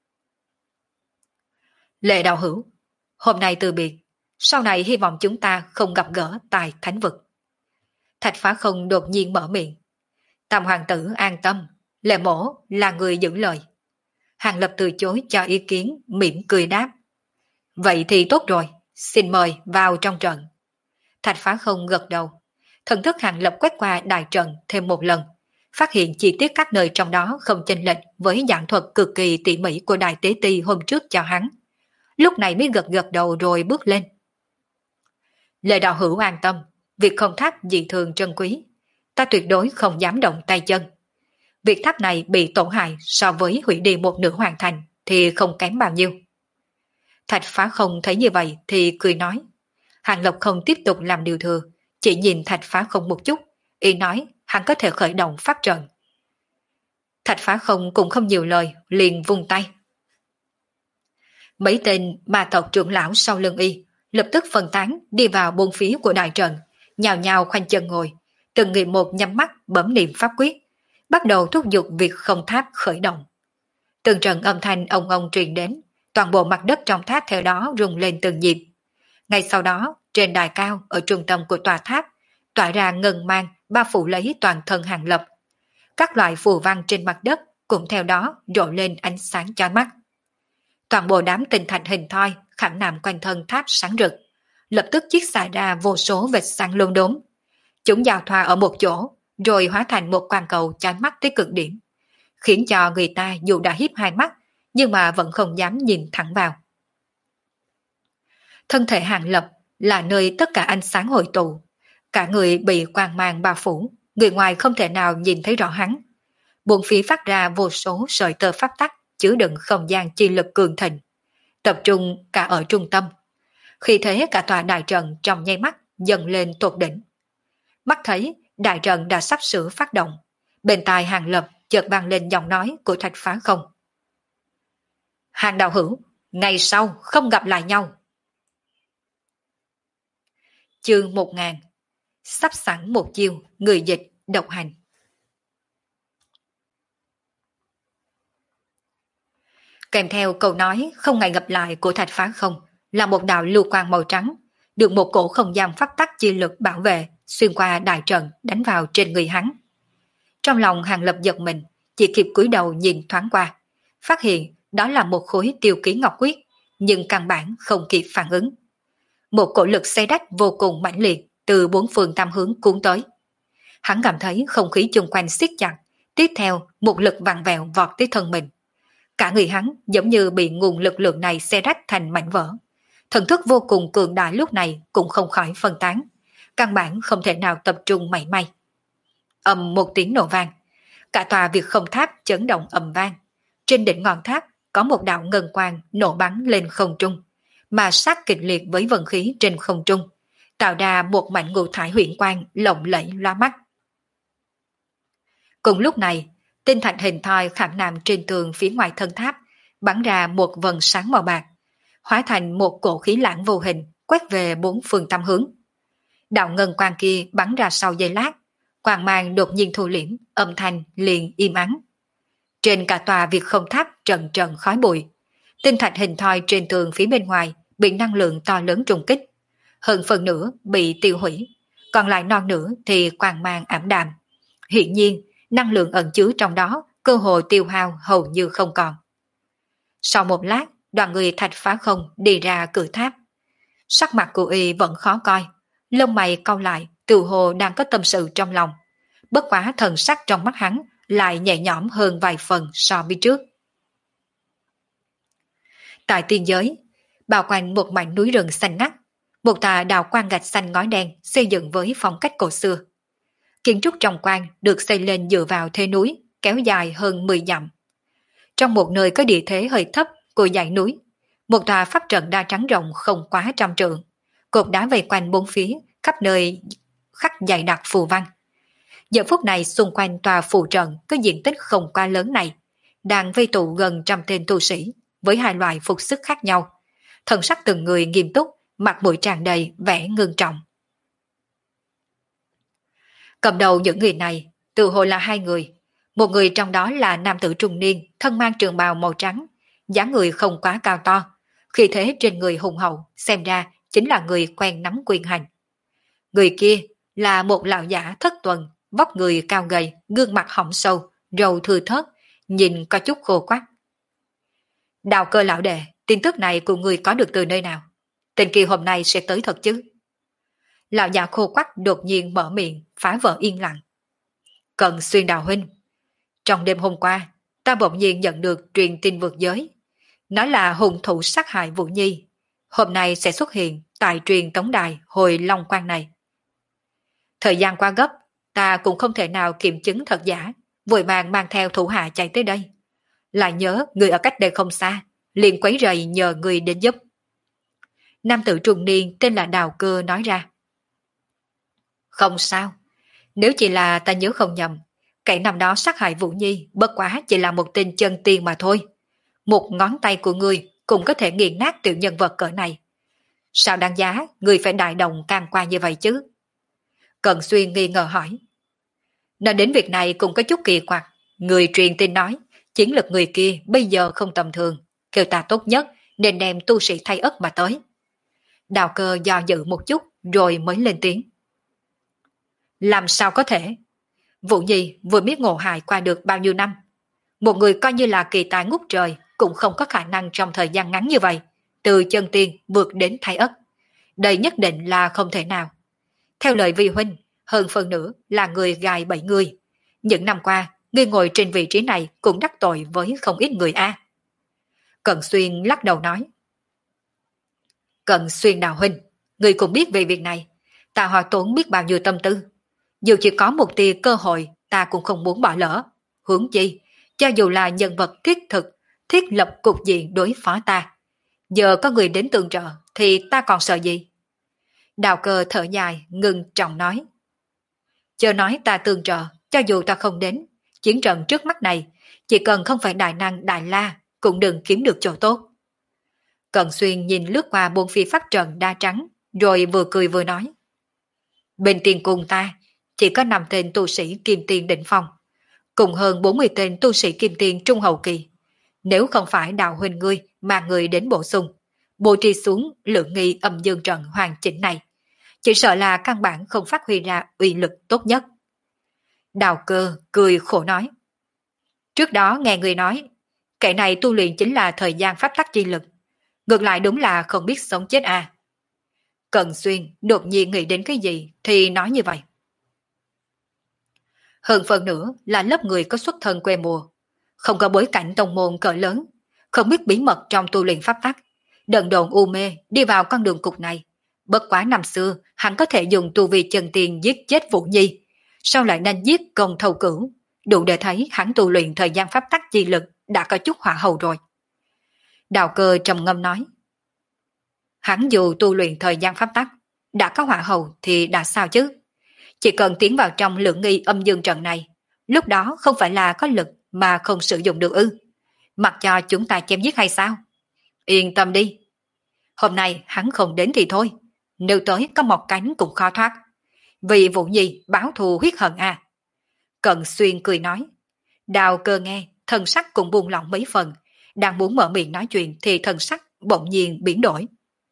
Lệ đạo hữu, hôm nay từ biệt, sau này hy vọng chúng ta không gặp gỡ tại thánh vực. Thạch Phá Không đột nhiên mở miệng. Tam hoàng tử an tâm, Lệ mổ là người giữ lời. Hàng Lập từ chối cho ý kiến, mỉm cười đáp. Vậy thì tốt rồi, xin mời vào trong trận. Thạch Phá Không gật đầu. Thần thức Hàng Lập quét qua đại trận thêm một lần, phát hiện chi tiết các nơi trong đó không chênh lệch với giảng thuật cực kỳ tỉ mỉ của Đại Tế Ti hôm trước cho hắn. Lúc này mới gật gật đầu rồi bước lên. Lệ đạo hữu an tâm, việc không tháp dị thường trân quý, ta tuyệt đối không dám động tay chân. Việc tháp này bị tổn hại so với hủy đi một nửa hoàn thành thì không kém bao nhiêu. Thạch Phá Không thấy như vậy thì cười nói. Hàng Lập không tiếp tục làm điều thừa, chỉ nhìn Thạch Phá Không một chút, ý nói hắn có thể khởi động pháp trận. Thạch Phá Không cũng không nhiều lời, liền vung tay. Mấy tên ma tộc trưởng lão sau lưng y lập tức phân tán đi vào bốn phía của đại trận, nhào nhào khoanh chân ngồi, từng người một nhắm mắt bấm niệm pháp quyết, bắt đầu thúc giục việc không tháp khởi động. Từng trận âm thanh ông truyền đến, toàn bộ mặt đất trong tháp theo đó rung lên từng nhịp. Ngay sau đó, trên đài cao ở trung tâm của tòa tháp, tỏa ra ngân mang bao phủ lấy toàn thân Hàng Lập. Các loại phù văn trên mặt đất cũng theo đó rọi lên ánh sáng chói mắt. Toàn bộ đám tinh thạch hình thoi khảm nạm quanh thân tháp sáng rực, lập tức chiết xạ ra vô số vệt sáng lốm đốm. Chúng giao thoa ở một chỗ, rồi hóa thành một quang cầu chói mắt tới cực điểm, khiến cho người ta dù đã híp hai mắt, nhưng mà vẫn không dám nhìn thẳng vào. Thân thể Hàng Lập là nơi tất cả ánh sáng hội tụ, cả người bị quang mang bao phủ, người ngoài không thể nào nhìn thấy rõ hắn. Bốn phía phát ra vô số sợi tơ pháp tắc chứa đựng không gian chi lực cường thịnh, tập trung cả ở trung tâm. Khi thế cả tòa đại trận trong nháy mắt dần lên tột đỉnh. Mắt thấy đại trận đã sắp sửa phát động, bên tai Hàng Lập chợt vang lên giọng nói của Thạch Phá Không. Hàng đạo hữu, ngày sau không gặp lại nhau. Chương 1000. Sắp sẵn một chiêu, người dịch, độc hành. Kèm theo câu nói không ngày gặp lại của Thạch Phá Không là một đạo lưu quang màu trắng, được một cổ không gian pháp tắc chi lực bảo vệ xuyên qua đại trận đánh vào trên người hắn. Trong lòng Hàng Lập giật mình, chỉ kịp cúi đầu nhìn thoáng qua, phát hiện đó là một khối tiêu ký ngọc quyết, nhưng căn bản không kịp phản ứng. Một cổ lực xé rách vô cùng mãnh liệt từ bốn phương tam hướng cuốn tới. Hắn cảm thấy không khí chung quanh siết chặt, tiếp theo một lực vặn vẹo vọt tới thân mình. Cả người hắn giống như bị nguồn lực lượng này xé rách thành mảnh vỡ. Thần thức vô cùng cường đại lúc này cũng không khỏi phân tán, căn bản không thể nào tập trung mảy may. Ầm một tiếng nổ vang, cả tòa việc không tháp chấn động ầm vang. Trên đỉnh ngọn tháp có một đạo ngân quang nổ bắn lên không trung, mà sát kịch liệt với vận khí trên không trung, tạo ra một mảnh ngũ thải huyền quang lộng lẫy loa mắt. Cùng lúc này, tinh thạch hình thoi khảm nạm trên tường phía ngoài thân tháp bắn ra một vầng sáng màu bạc, hóa thành một cổ khí lãng vô hình quét về bốn phương tám hướng. Đạo ngân quang kia bắn ra sau giây lát, quang mang đột nhiên thu liễm, âm thanh liền im ắng. Trên cả tòa Việt Không Tháp trần trần khói bụi. Tinh thạch hình thoi trên tường phía bên ngoài bị năng lượng to lớn trùng kích. Hơn phần nửa bị tiêu hủy, còn lại non nửa thì quang mang ảm đạm. Hiển nhiên, năng lượng ẩn chứa trong đó cơ hội tiêu hao hầu như không còn. Sau một lát, đoàn người Thạch Phá Không đi ra cửa tháp. Sắc mặt của y vẫn khó coi, lông mày cau lại, tự hồ đang có tâm sự trong lòng. Bất quá thần sắc trong mắt hắn lại nhẹ nhõm hơn vài phần so với trước. Tại tiên giới, bao quanh một mảnh núi rừng xanh ngắt, một tòa đào quang gạch xanh ngói đen xây dựng với phong cách cổ xưa. Kiến trúc trong quang được xây lên dựa vào thế núi, kéo dài hơn 10 dặm. Trong một nơi có địa thế hơi thấp của dãy núi, một tòa pháp trận đa trắng rộng không quá 100 trượng, cột đá vây quanh bốn phía, khắp nơi khắc dày đặc phù văn. Giờ phút này xung quanh tòa phù trận có diện tích không quá lớn này, đang vây tụ gần 100 tên tu sĩ với hai loại phục sức khác nhau. Thần sắc từng người nghiêm túc, mặt mũi tràn đầy vẻ ngưng trọng. Cầm đầu những người này, tự hồ là hai người. Một người trong đó là nam tử trung niên, thân mang trường bào màu trắng, dáng người không quá cao to, khí thế trên người hùng hậu, xem ra chính là người quen nắm quyền hành. Người kia là một lão giả thất tuần, vóc người cao gầy, gương mặt hõm sâu, râu thưa thớt, nhìn có chút khô quắc. Đào Cơ lão đệ, tin tức này của người có được từ nơi nào? Tên kia hôm nay sẽ tới thật chứ? Lão già khô quắc đột nhiên mở miệng, phá vỡ yên lặng. Cận Xuyên Đào huynh, trong đêm hôm qua, ta bỗng nhiên nhận được truyền tin vượt giới. Nó là hung thủ sát hại Vũ Nhi. Hôm nay sẽ xuất hiện tại truyền tống đài hồi Long Quang này. Thời gian qua gấp, ta cũng không thể nào kiểm chứng thật giả, vội vàng mang theo thủ hạ chạy tới đây. Lại nhớ người ở cách đây không xa, liền quấy rầy nhờ người đến giúp. Nam tử trung niên tên là Đào Cơ nói ra. Không sao, nếu chỉ là ta nhớ không nhầm, kẻ năm đó sát hại Vũ Nhi bất quá chỉ là một tên chân tiên mà thôi. Một ngón tay của ngươi cũng có thể nghiền nát tiểu nhân vật cỡ này. Sao đáng giá ngươi phải đại động can qua như vậy chứ? Cận Xuyên nghi ngờ hỏi. Nói đến việc này cũng có chút kỳ quặc. Người truyền tin nói, chiến lực người kia bây giờ không tầm thường, kêu ta tốt nhất nên đem tu sĩ thay ất mà tới. Đào Cơ do dự một chút rồi mới lên tiếng. Làm sao có thể? Vũ Nhi vừa biết ngộ hại qua được bao nhiêu năm. Một người coi như là kỳ tài ngút trời cũng không có khả năng trong thời gian ngắn như vậy, từ chân tiên vượt đến thái ất. Đây nhất định là không thể nào. Theo lời vi huynh, hơn phần nữa là người gài bẫy người. Những năm qua, người ngồi trên vị trí này cũng đắc tội với không ít người a. Cận Xuyên lắc đầu nói. Cận Xuyên Đào huynh, người cũng biết về việc này. Ta hòa tốn biết bao nhiêu tâm tư. Dù chỉ có một tia cơ hội, ta cũng không muốn bỏ lỡ. Huống chi, cho dù là nhân vật thiết thực, thiết lập cục diện đối phó ta. Giờ có người đến tương trợ, thì ta còn sợ gì? Đào Cơ thở dài, ngừng trọng nói. Chờ nói ta tương trợ, cho dù ta không đến, chiến trận trước mắt này, chỉ cần không phải đại năng đại la, cũng đừng kiếm được chỗ tốt. Cận Xuyên nhìn lướt qua bốn phía pháp trận đa trắng, rồi vừa cười vừa nói. Bên tiền cùng ta, chỉ có 5 tên tu sĩ kim tiền đỉnh phong, cùng hơn 40 tên tu sĩ kim tiền trung hậu kỳ. Nếu không phải Đạo huynh ngươi mà người đến bổ sung, bố trí xuống lượng nghi âm dương trận hoàn chỉnh này, chỉ sợ là căn bản không phát huy ra uy lực tốt nhất. Đào Cơ cười khổ nói. Trước đó nghe người nói, kẻ này tu luyện chính là thời gian pháp tắc chi lực. Ngược lại đúng là không biết sống chết à. Cận Xuyên đột nhiên nghĩ đến cái gì thì nói như vậy. Hơn phần nữa là lớp người có xuất thân quê mùa, không có bối cảnh tông môn cỡ lớn, không biết bí mật trong tu luyện pháp tắc, đần độn u mê đi vào con đường cục này. Bất quá năm xưa hắn có thể dùng tu vi chân tiền giết chết Vũ Nhi, sau lại nên giết công thâu cửu, đủ để thấy hắn tu luyện thời gian pháp tắc chi lực đã có chút hỏa hầu rồi. Đào Cơ trầm ngâm nói. Hắn dù tu luyện thời gian pháp tắc đã có hỏa hầu thì đã sao chứ? Chỉ cần tiến vào trong lượng nghi âm dương trận này, lúc đó không phải là có lực mà không sử dụng được ư? Mặc cho chúng ta chém giết hay sao? Yên tâm đi. Hôm nay hắn không đến thì thôi, nếu tới có một cánh cũng khó thoát. Vì Vũ Nhi báo thù huyết hận à? Cận Xuyên cười nói. Đào Cơ nghe thần sắc cũng buông lỏng mấy phần, đang muốn mở miệng nói chuyện thì thần sắc bỗng nhiên biến đổi.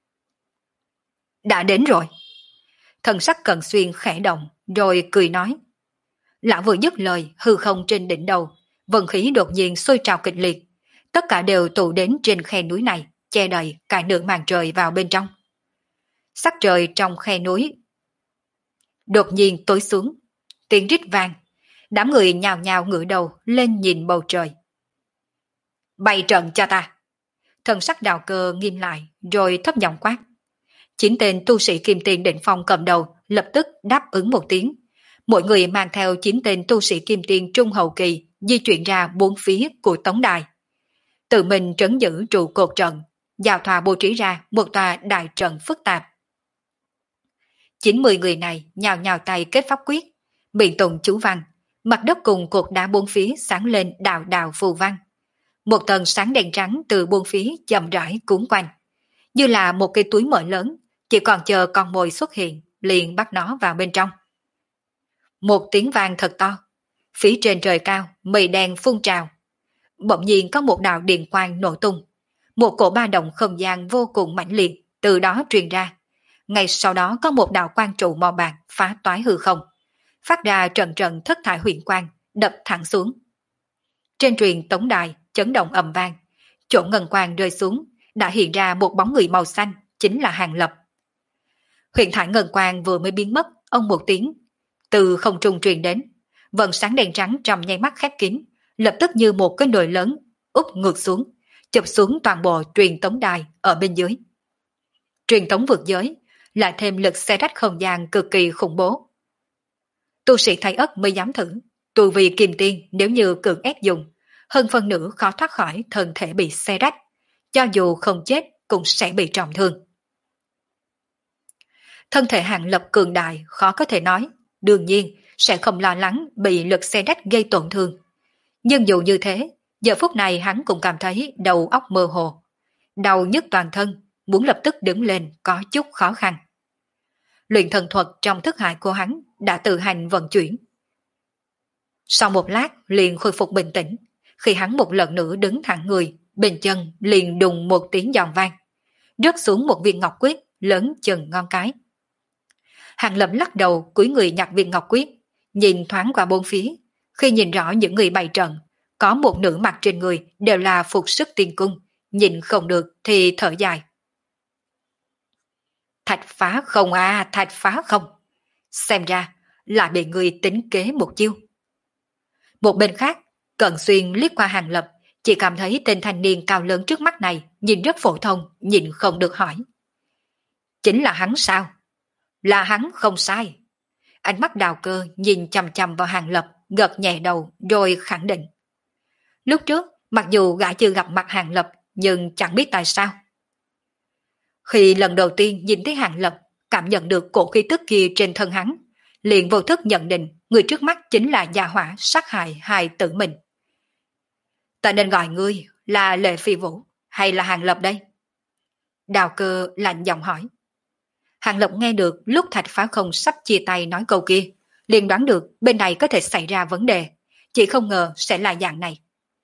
Đã đến rồi. Thần sắc Cận Xuyên khẽ động, rồi cười nói. Lão vừa dứt lời, hư không trên đỉnh đầu, vận khí đột nhiên sôi trào kịch liệt, tất cả đều tụ đến trên khe núi này, che đầy cả nửa màn trời vào bên trong. Sắc trời trong khe núi đột nhiên tối xuống, tiếng rít vang, đám người nhào nhào ngửa đầu lên nhìn bầu trời. Bày trận cho ta. Thần sắc Đào Cơ nghiêm lại, rồi thấp giọng quát. 9 tên tu sĩ kim tiền đỉnh phong cầm đầu lập tức đáp ứng một tiếng. Mỗi người mang theo 9 tên tu sĩ kim tiền trung hậu kỳ di chuyển ra 4 phía của tống đài. Tự mình trấn giữ trụ cột trận, giao thoa bố trí ra một tòa đại trận phức tạp. 90 người này nhào nhào tay kết pháp quyết, miệng tụng chú văn, mặt đất cùng cột đá 4 phía sáng lên đào đào phù văn. Một tầng sáng đen trắng từ 4 phía chậm rãi cuốn quanh, như là một cái túi mỡ lớn, chỉ còn chờ con mồi xuất hiện, liền bắt nó vào bên trong. Một tiếng vang thật to, phía trên trời cao, mây đen phun trào. Bỗng nhiên có một đạo điện quang nổ tung, một cổ ba động không gian vô cùng mãnh liệt từ đó truyền ra. Ngay sau đó có một đạo quang trụ màu bạc phá toái hư không, phát ra trận trận thất thải huyền quang, đập thẳng xuống. Trên truyền tống đài chấn động ầm vang, chỗ ngân quang rơi xuống, đã hiện ra một bóng người màu xanh, chính là Hàng Lập. Huyền thải ngân quang vừa mới biến mất, ông một tiếng, từ không trung truyền đến, vầng sáng đen trắng trong nháy mắt khép kín, lập tức như một cái nồi lớn, úp ngược xuống, chụp xuống toàn bộ truyền tống đài ở bên dưới. Truyền tống vượt giới, lại thêm lực xé rách không gian cực kỳ khủng bố. Tu sĩ Thái Ất mới dám thử, tu vi kim tiên nếu như cưỡng ép dùng, hơn phân nửa khó thoát khỏi thân thể bị xé rách, cho dù không chết cũng sẽ bị trọng thương. Thân thể Hàng Lập cường đại khó có thể nói, đương nhiên sẽ không lo lắng bị lực xé rách gây tổn thương. Nhưng dù như thế, giờ phút này hắn cũng cảm thấy đầu óc mơ hồ, đau nhức toàn thân, muốn lập tức đứng lên có chút khó khăn. Luyện thần thuật trong thức hải của hắn đã tự hành vận chuyển. Sau một lát liền khôi phục bình tĩnh, khi hắn một lần nữa đứng thẳng người, bên chân liền đùng một tiếng giòn vang, rớt xuống một viên ngọc quyết lớn chừng ngón cái. Hàng Lập lắc đầu cúi người nhặt viên ngọc quyết, nhìn thoáng qua bốn phía, khi nhìn rõ những người bày trận, có một nửa mặt trên người đều là phục sức tiên cung, nhìn không được thì thở dài. Thạch phá không à, thạch phá không. Xem ra lại bị người tính kế một chiêu. Một bên khác, Cận Xuyên liếc qua Hàng Lập, chỉ cảm thấy tên thanh niên cao lớn trước mắt này nhìn rất phổ thông, nhìn không được hỏi. Chính là hắn sao? Là hắn không sai. Ánh mắt Đào Cơ nhìn chằm chằm vào Hàng Lập, gật nhẹ đầu rồi khẳng định. Lúc trước, mặc dù gã chưa gặp mặt Hàng Lập, nhưng chẳng biết tại sao. Khi lần đầu tiên nhìn thấy Hàng Lập, cảm nhận được cổ khí tức kia trên thân hắn, liền vô thức nhận định người trước mắt chính là gia hỏa sát hại hai tử mình. Ta nên gọi ngươi là Lệ Phi Vũ hay là Hàng Lập đây? Đào Cơ lạnh giọng hỏi. Hàng Lập nghe được lúc Thạch Phá Không sắp chia tay nói câu kia, liền đoán được bên này có thể xảy ra vấn đề, chỉ không ngờ sẽ là dạng này.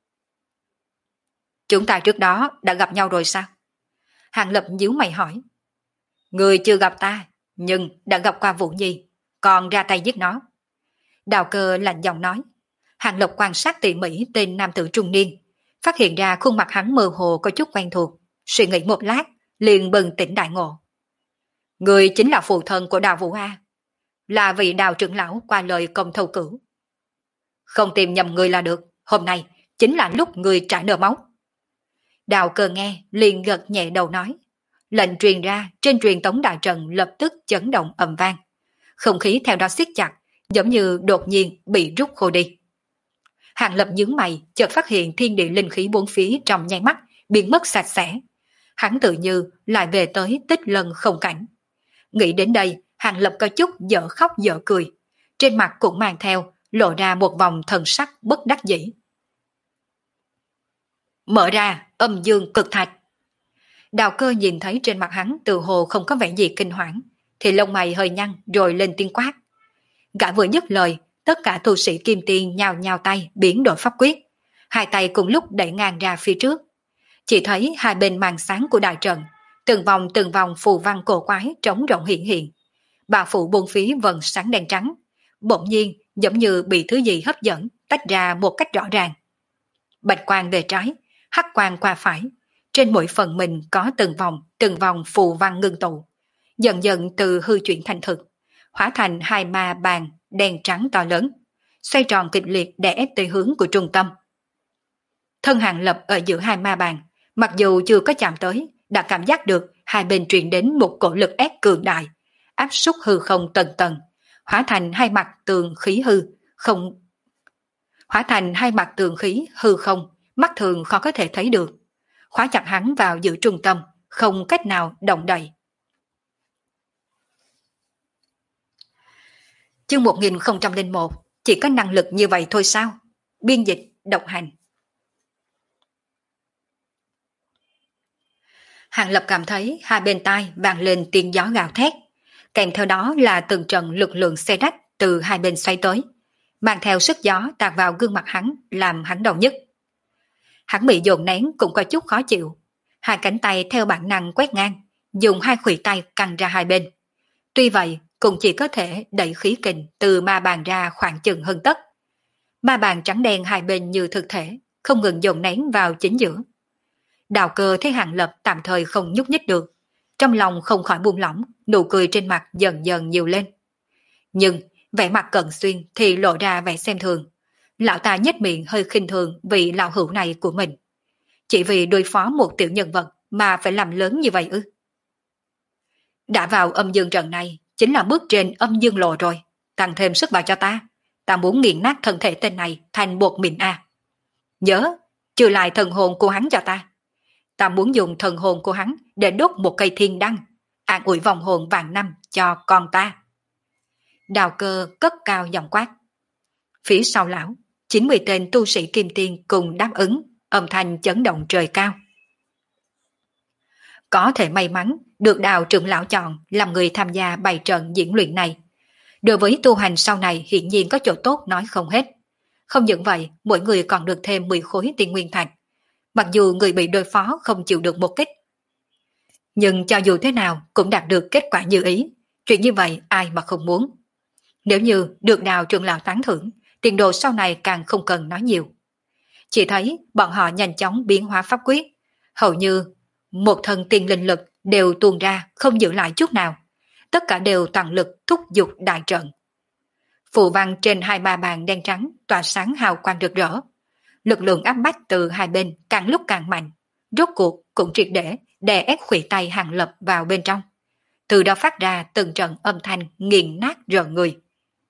Chúng ta trước đó đã gặp nhau rồi sao? Hàng Lập nhíu mày hỏi. Người chưa gặp ta, nhưng đã gặp qua Vũ Nhi, còn ra tay giết nó. Đào Cơ lạnh giọng nói. Hàng Lập quan sát tỉ mỉ tên nam tử trung niên, phát hiện ra khuôn mặt hắn mơ hồ có chút quen thuộc, suy nghĩ một lát, liền bừng tỉnh đại ngộ. Người chính là phụ thân của Đào Vũ A, là vị Đào trưởng lão qua lời công thâu cửu. Không tìm nhầm người là được, hôm nay chính là lúc người trả nợ máu. Đào Cơ nghe, liền gật nhẹ đầu nói. Lệnh truyền ra, trên truyền tống đại trận lập tức chấn động ầm vang. Không khí theo đó siết chặt, giống như đột nhiên bị rút khô đi. Hàng Lập nhướng mày, chợt phát hiện thiên địa linh khí bốn phía trong nháy mắt, biến mất sạch sẽ. Hắn tự như lại về tới tích lân không cảnh. Nghĩ đến đây, Hàng Lập có chút dở khóc dở cười. Trên mặt cũng mang theo, lộ ra một vòng thần sắc bất đắc dĩ. Mở ra, âm dương cực thạch. Đào Cơ nhìn thấy trên mặt hắn từ hồ không có vẻ gì kinh hoảng, thì lông mày hơi nhăn rồi lên tiếng quát. Gã vừa dứt lời, tất cả tu sĩ kim tiên nhào nhào tay biến đổi pháp quyết. hai tay cùng lúc đẩy ngang ra phía trước. Chỉ thấy hai bên màn sáng của đại trận, từng vòng phù văn cổ quái trống rộng hiện hiện. Bao phủ bốn phía vầng sáng đen trắng, bỗng nhiên giống như bị thứ gì hấp dẫn, tách ra một cách rõ ràng. Bạch quang về trái, hắc quang qua phải, trên mỗi phần mình có từng vòng phù văn ngưng tụ, dần dần từ hư chuyển thành thực, hóa thành hai ma bàn đen trắng to lớn, xoay tròn kịch liệt để ép tới hướng của trung tâm. Thân Hàng Lập ở giữa hai ma bàn, mặc dù chưa có chạm tới, đã cảm giác được hai bên truyền đến một cổ lực ép cường đại, áp suất hư không tầng tầng, hóa thành hai mặt tường khí hư không, mắt thường khó có thể thấy được, khóa chặt hắn vào giữa trung tâm, không cách nào động đậy. Chương 1001, chỉ có năng lực như vậy thôi sao? Biên dịch, độc hành. Hàng Lập cảm thấy hai bên tai vang lên tiếng gió gào thét, kèm theo đó là từng trận lực lượng xe rách từ hai bên xoay tới, mang theo sức gió tạt vào gương mặt hắn, làm hắn đau nhức. Hắn bị dồn nén cũng có chút khó chịu, hai cánh tay theo bản năng quét ngang, dùng hai khuỷu tay căng ra hai bên. Tuy vậy, cũng chỉ có thể đẩy khí kình từ ma bàn ra khoảng chừng hơn tấc. Ma bàn trắng đen hai bên như thực thể, không ngừng dồn nén vào chính giữa. Đào Cơ thấy Hàng Lập tạm thời không nhúc nhích được, trong lòng không khỏi buông lỏng, nụ cười trên mặt dần dần nhiều lên. Nhưng vẻ mặt Cận Xuyên thì lộ ra vẻ xem thường. Lão ta nhếch miệng hơi khinh thường vị lão hữu này của mình. Chỉ vì đối phó một tiểu nhân vật mà phải làm lớn như vậy ư? Đã vào âm dương trận này chính là bước trên âm dương lộ rồi, tăng thêm sức vào cho ta. Ta muốn nghiền nát thân thể tên này thành bột mịn a. Nhớ, trừ lại thần hồn của hắn cho ta. Ta muốn dùng thần hồn của hắn để đốt một cây thiên đăng, an ủi vòng hồn vạn năm cho con ta. Đào Cơ cất cao giọng quát. Phía sau lão, 90 tên tu sĩ kim tiên cùng đáp ứng, âm thanh chấn động trời cao. Có thể may mắn được Đào trưởng lão chọn làm người tham gia bày trận diễn luyện này. Đối với tu hành sau này hiển nhiên có chỗ tốt nói không hết. Không những vậy, mỗi người còn được thêm 10 khối tiên nguyên thạch. Mặc dù người bị đối phó không chịu được một kích. Nhưng cho dù thế nào cũng đạt được kết quả như ý. Chuyện như vậy ai mà không muốn. Nếu như được Đào trưởng lão tán thưởng, tiền đồ sau này càng không cần nói nhiều. Chỉ thấy bọn họ nhanh chóng biến hóa pháp quyết. Hầu như một thân tiên linh lực đều tuôn ra không giữ lại chút nào. Tất cả đều toàn lực thúc giục đại trận. Phù văn trên hai ba bàn đen trắng tỏa sáng hào quang rực rỡ. Lực lượng áp bách từ hai bên càng lúc càng mạnh. Rốt cuộc cũng triệt để đè ép khuỷu tay Hàng Lập vào bên trong. Từ đó phát ra từng trận âm thanh nghiền nát rợn người.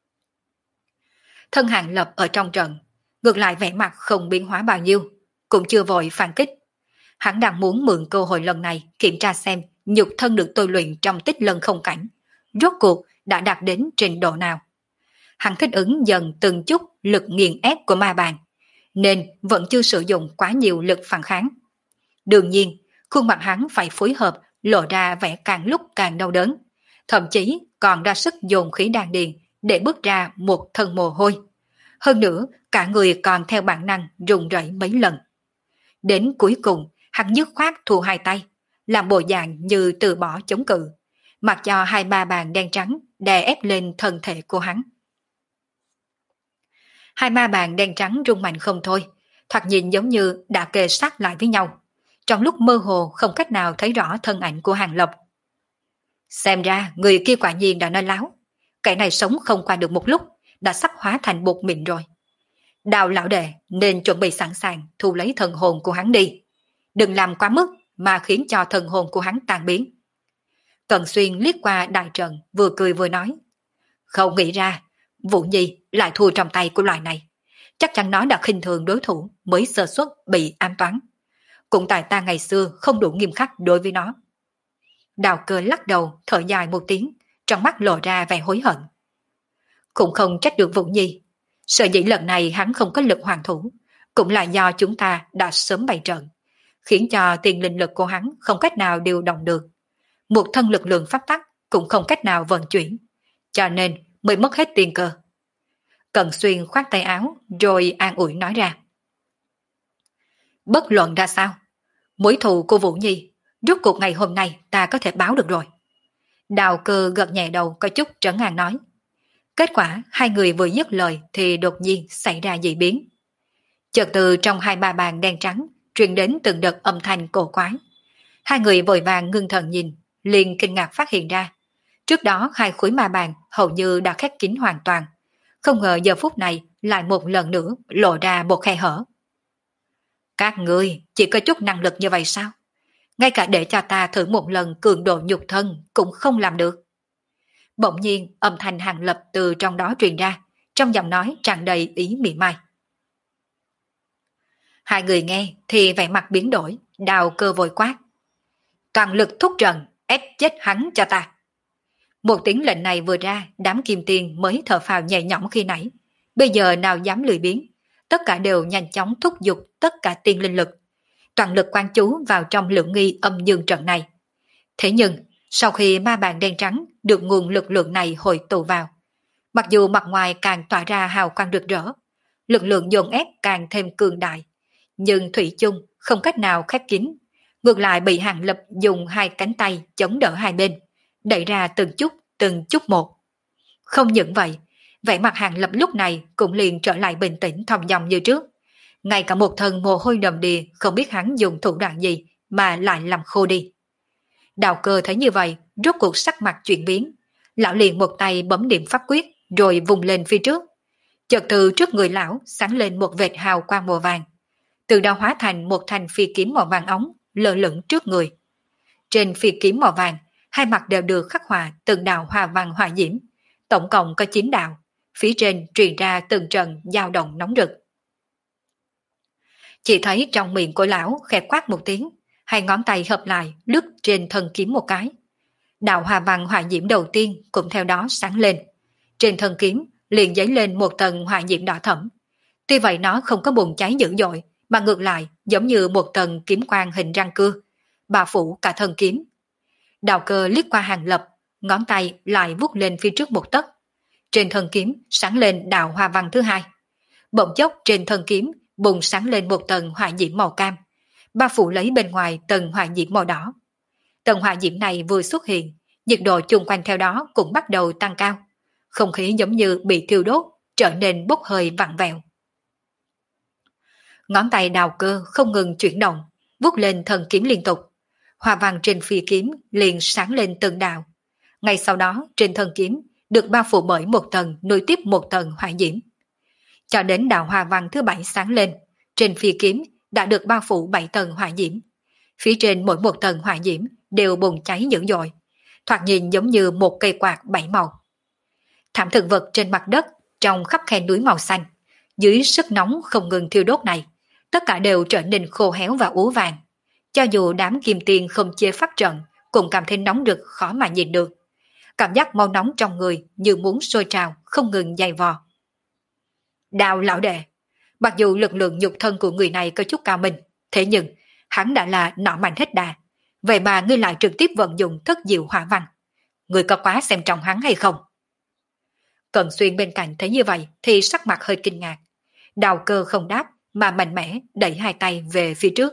Thân Hàng Lập ở trong trận, ngược lại vẻ mặt không biến hóa bao nhiêu, cũng chưa vội phản kích. Hắn đang muốn mượn cơ hội lần này kiểm tra xem nhục thân được tôi luyện trong Tích Lân Không Cảnh, rốt cuộc đã đạt đến trình độ nào. Hắn thích ứng dần từng chút lực nghiền ép của ma bàn, nên vẫn chưa sử dụng quá nhiều lực phản kháng. Đương nhiên, khuôn mặt hắn phải phối hợp lộ ra vẻ càng lúc càng đau đớn, thậm chí còn ra sức dồn khí đan điền để bước ra một thân mồ hôi. Hơn nữa, cả người còn theo bản năng run rẩy mấy lần. Đến cuối cùng, hắn dứt khoát thu hai tay, làm bộ dạng như từ bỏ chống cự, mặc cho hai ba bàn đen trắng đè ép lên thân thể của hắn. Hai ma bàn đen trắng rung mạnh không thôi, thoạt nhìn giống như đã kề sát lại với nhau. Trong lúc mơ hồ không cách nào thấy rõ thân ảnh của Hàng Lập. Xem ra người kia quả nhiên đã nói láo. Kẻ này sống không qua được một lúc, đã sắp hóa thành bột mịn rồi. Đào lão đệ nên chuẩn bị sẵn sàng thu lấy thần hồn của hắn đi. Đừng làm quá mức mà khiến cho thần hồn của hắn tan biến. Cận Xuyên liếc qua đại trận vừa cười vừa nói. Không nghĩ ra, Vũ Nhi lại thua trong tay của loài này. Chắc chắn nó đã khinh thường đối thủ mới sơ suất bị ám toán. Cũng tại ta ngày xưa không đủ nghiêm khắc đối với nó. Đào Cơ lắc đầu thở dài một tiếng, trong mắt lộ ra vẻ hối hận. Cũng không trách được Vũ Nhi. Sợ dĩ lần này hắn không có lực hoàn thủ, cũng là do chúng ta đã sớm bày trận, khiến cho tiền linh lực của hắn không cách nào điều động được. Một thân lực lượng pháp tắc cũng không cách nào vận chuyển, cho nên mới mất hết tiền cơ. Cận Xuyên khoát tay áo rồi an ủi nói ra. Bất luận ra sao, mối thù của Vũ Nhi, rốt cuộc ngày hôm nay ta có thể báo được rồi. Đào Cơ gật nhẹ đầu có chút trấn an nói. Kết quả hai người vừa dứt lời thì đột nhiên xảy ra dị biến. Chợt từ trong hai ma bàn đen trắng truyền đến từng đợt âm thanh cổ quái. Hai người vội vàng ngưng thần nhìn, liền kinh ngạc phát hiện ra. Trước đó hai khối ma bàn hầu như đã khép kín hoàn toàn. Không ngờ giờ phút này lại một lần nữa lộ ra một khe hở. Các ngươi chỉ có chút năng lực như vậy sao? Ngay cả để cho ta thử một lần cường độ nhục thân cũng không làm được. Bỗng nhiên âm thanh Hàng Lập từ trong đó truyền ra, trong giọng nói tràn đầy ý mỉa mai. Hai người nghe thì vẻ mặt biến đổi, Đào Cơ vội quát. Toàn lực thúc trận, ép chết hắn cho ta. Một tiếng lệnh này vừa ra, đám kim tiền mới thở phào nhẹ nhõm khi nãy. Bây giờ nào dám lười biếng, tất cả đều nhanh chóng thúc giục tất cả tiên linh lực. Toàn lực quan chú vào trong lượng nghi âm dương trận này. Thế nhưng, sau khi ma bàn đen trắng được nguồn lực lượng này hội tụ vào, mặc dù mặt ngoài càng tỏa ra hào quang rực rỡ, lực lượng dồn ép càng thêm cường đại, nhưng thủy chung không cách nào khép kín, ngược lại bị Hàng Lập dùng hai cánh tay chống đỡ hai bên, đẩy ra từng chút một. Không những vậy, vẻ mặt Hàng Lập lúc này cũng liền trở lại bình tĩnh thong dong như trước. Ngay cả một thân mồ hôi đầm đìa không biết hắn dùng thủ đoạn gì mà lại làm khô đi. Đào Cơ thấy như vậy, rốt cuộc sắc mặt chuyển biến. Lão liền một tay bấm điểm pháp quyết, rồi vùng lên phía trước. Chợt từ trước người lão sáng lên một vệt hào quang màu vàng. Từ đó hóa thành một thanh phi kiếm màu vàng óng, lơ lửng trước người. Trên phi kiếm màu vàng, hai mặt đều được khắc họa từng đạo hoa văn hỏa diễm. Tổng cộng có 9 đạo. Phía trên truyền ra từng trận dao động nóng rực. Chỉ thấy trong miệng của lão khẽ quát một tiếng, hai ngón tay hợp lại lướt trên thân kiếm một cái. Đạo hoa văn hỏa diễm đầu tiên cũng theo đó sáng lên. Trên thân kiếm liền dấy lên một tầng hỏa diễm đỏ thẫm. Tuy vậy nó không có bùng cháy dữ dội, mà ngược lại giống như một tầng kiếm quang hình răng cưa, bao phủ cả thân kiếm. Đào Cơ liếc qua Hàng Lập, ngón tay lại vuốt lên phía trước một tấc. Trên thân kiếm sáng lên đạo hoa văn thứ hai. Bỗng chốc trên thân kiếm bùng sáng lên một tầng hỏa diễm màu cam, bao phủ lấy bên ngoài tầng hỏa diễm màu đỏ. Tầng hỏa diễm này vừa xuất hiện, nhiệt độ chung quanh theo đó cũng bắt đầu tăng cao. Không khí giống như bị thiêu đốt, trở nên bốc hơi vặn vẹo. Ngón tay Đào Cơ không ngừng chuyển động, vuốt lên thân kiếm liên tục. Hoa văn trên phi kiếm liền sáng lên từng đạo. Ngay sau đó trên thân kiếm được bao phủ bởi một tầng nối tiếp một tầng hỏa diễm. Cho đến đạo hoa văn thứ 7 sáng lên, trên phi kiếm đã được bao phủ 7 tầng hỏa diễm. Phía trên mỗi một tầng hỏa diễm đều bùng cháy dữ dội, thoạt nhìn giống như một cây quạt 7 màu. Thảm thực vật trên mặt đất trong khắp khe núi màu xanh, dưới sức nóng không ngừng thiêu đốt này, tất cả đều trở nên khô héo và úa vàng. Cho dù đám kim tiền không chia pháp trận, cũng cảm thấy nóng rực khó mà nhìn được. Cảm giác mau nóng trong người như muốn sôi trào, không ngừng dày vò. Đào lão đệ, mặc dù lực lượng nhục thân của người này có chút cao minh, thế nhưng hắn đã là nọ mạnh hết đà. Vậy mà ngươi lại trực tiếp vận dụng thất diệu hỏa văn. Ngươi có quá xem trọng hắn hay không? Cận Xuyên bên cạnh thấy như vậy thì sắc mặt hơi kinh ngạc. Đào Cơ không đáp mà mạnh mẽ đẩy hai tay về phía trước.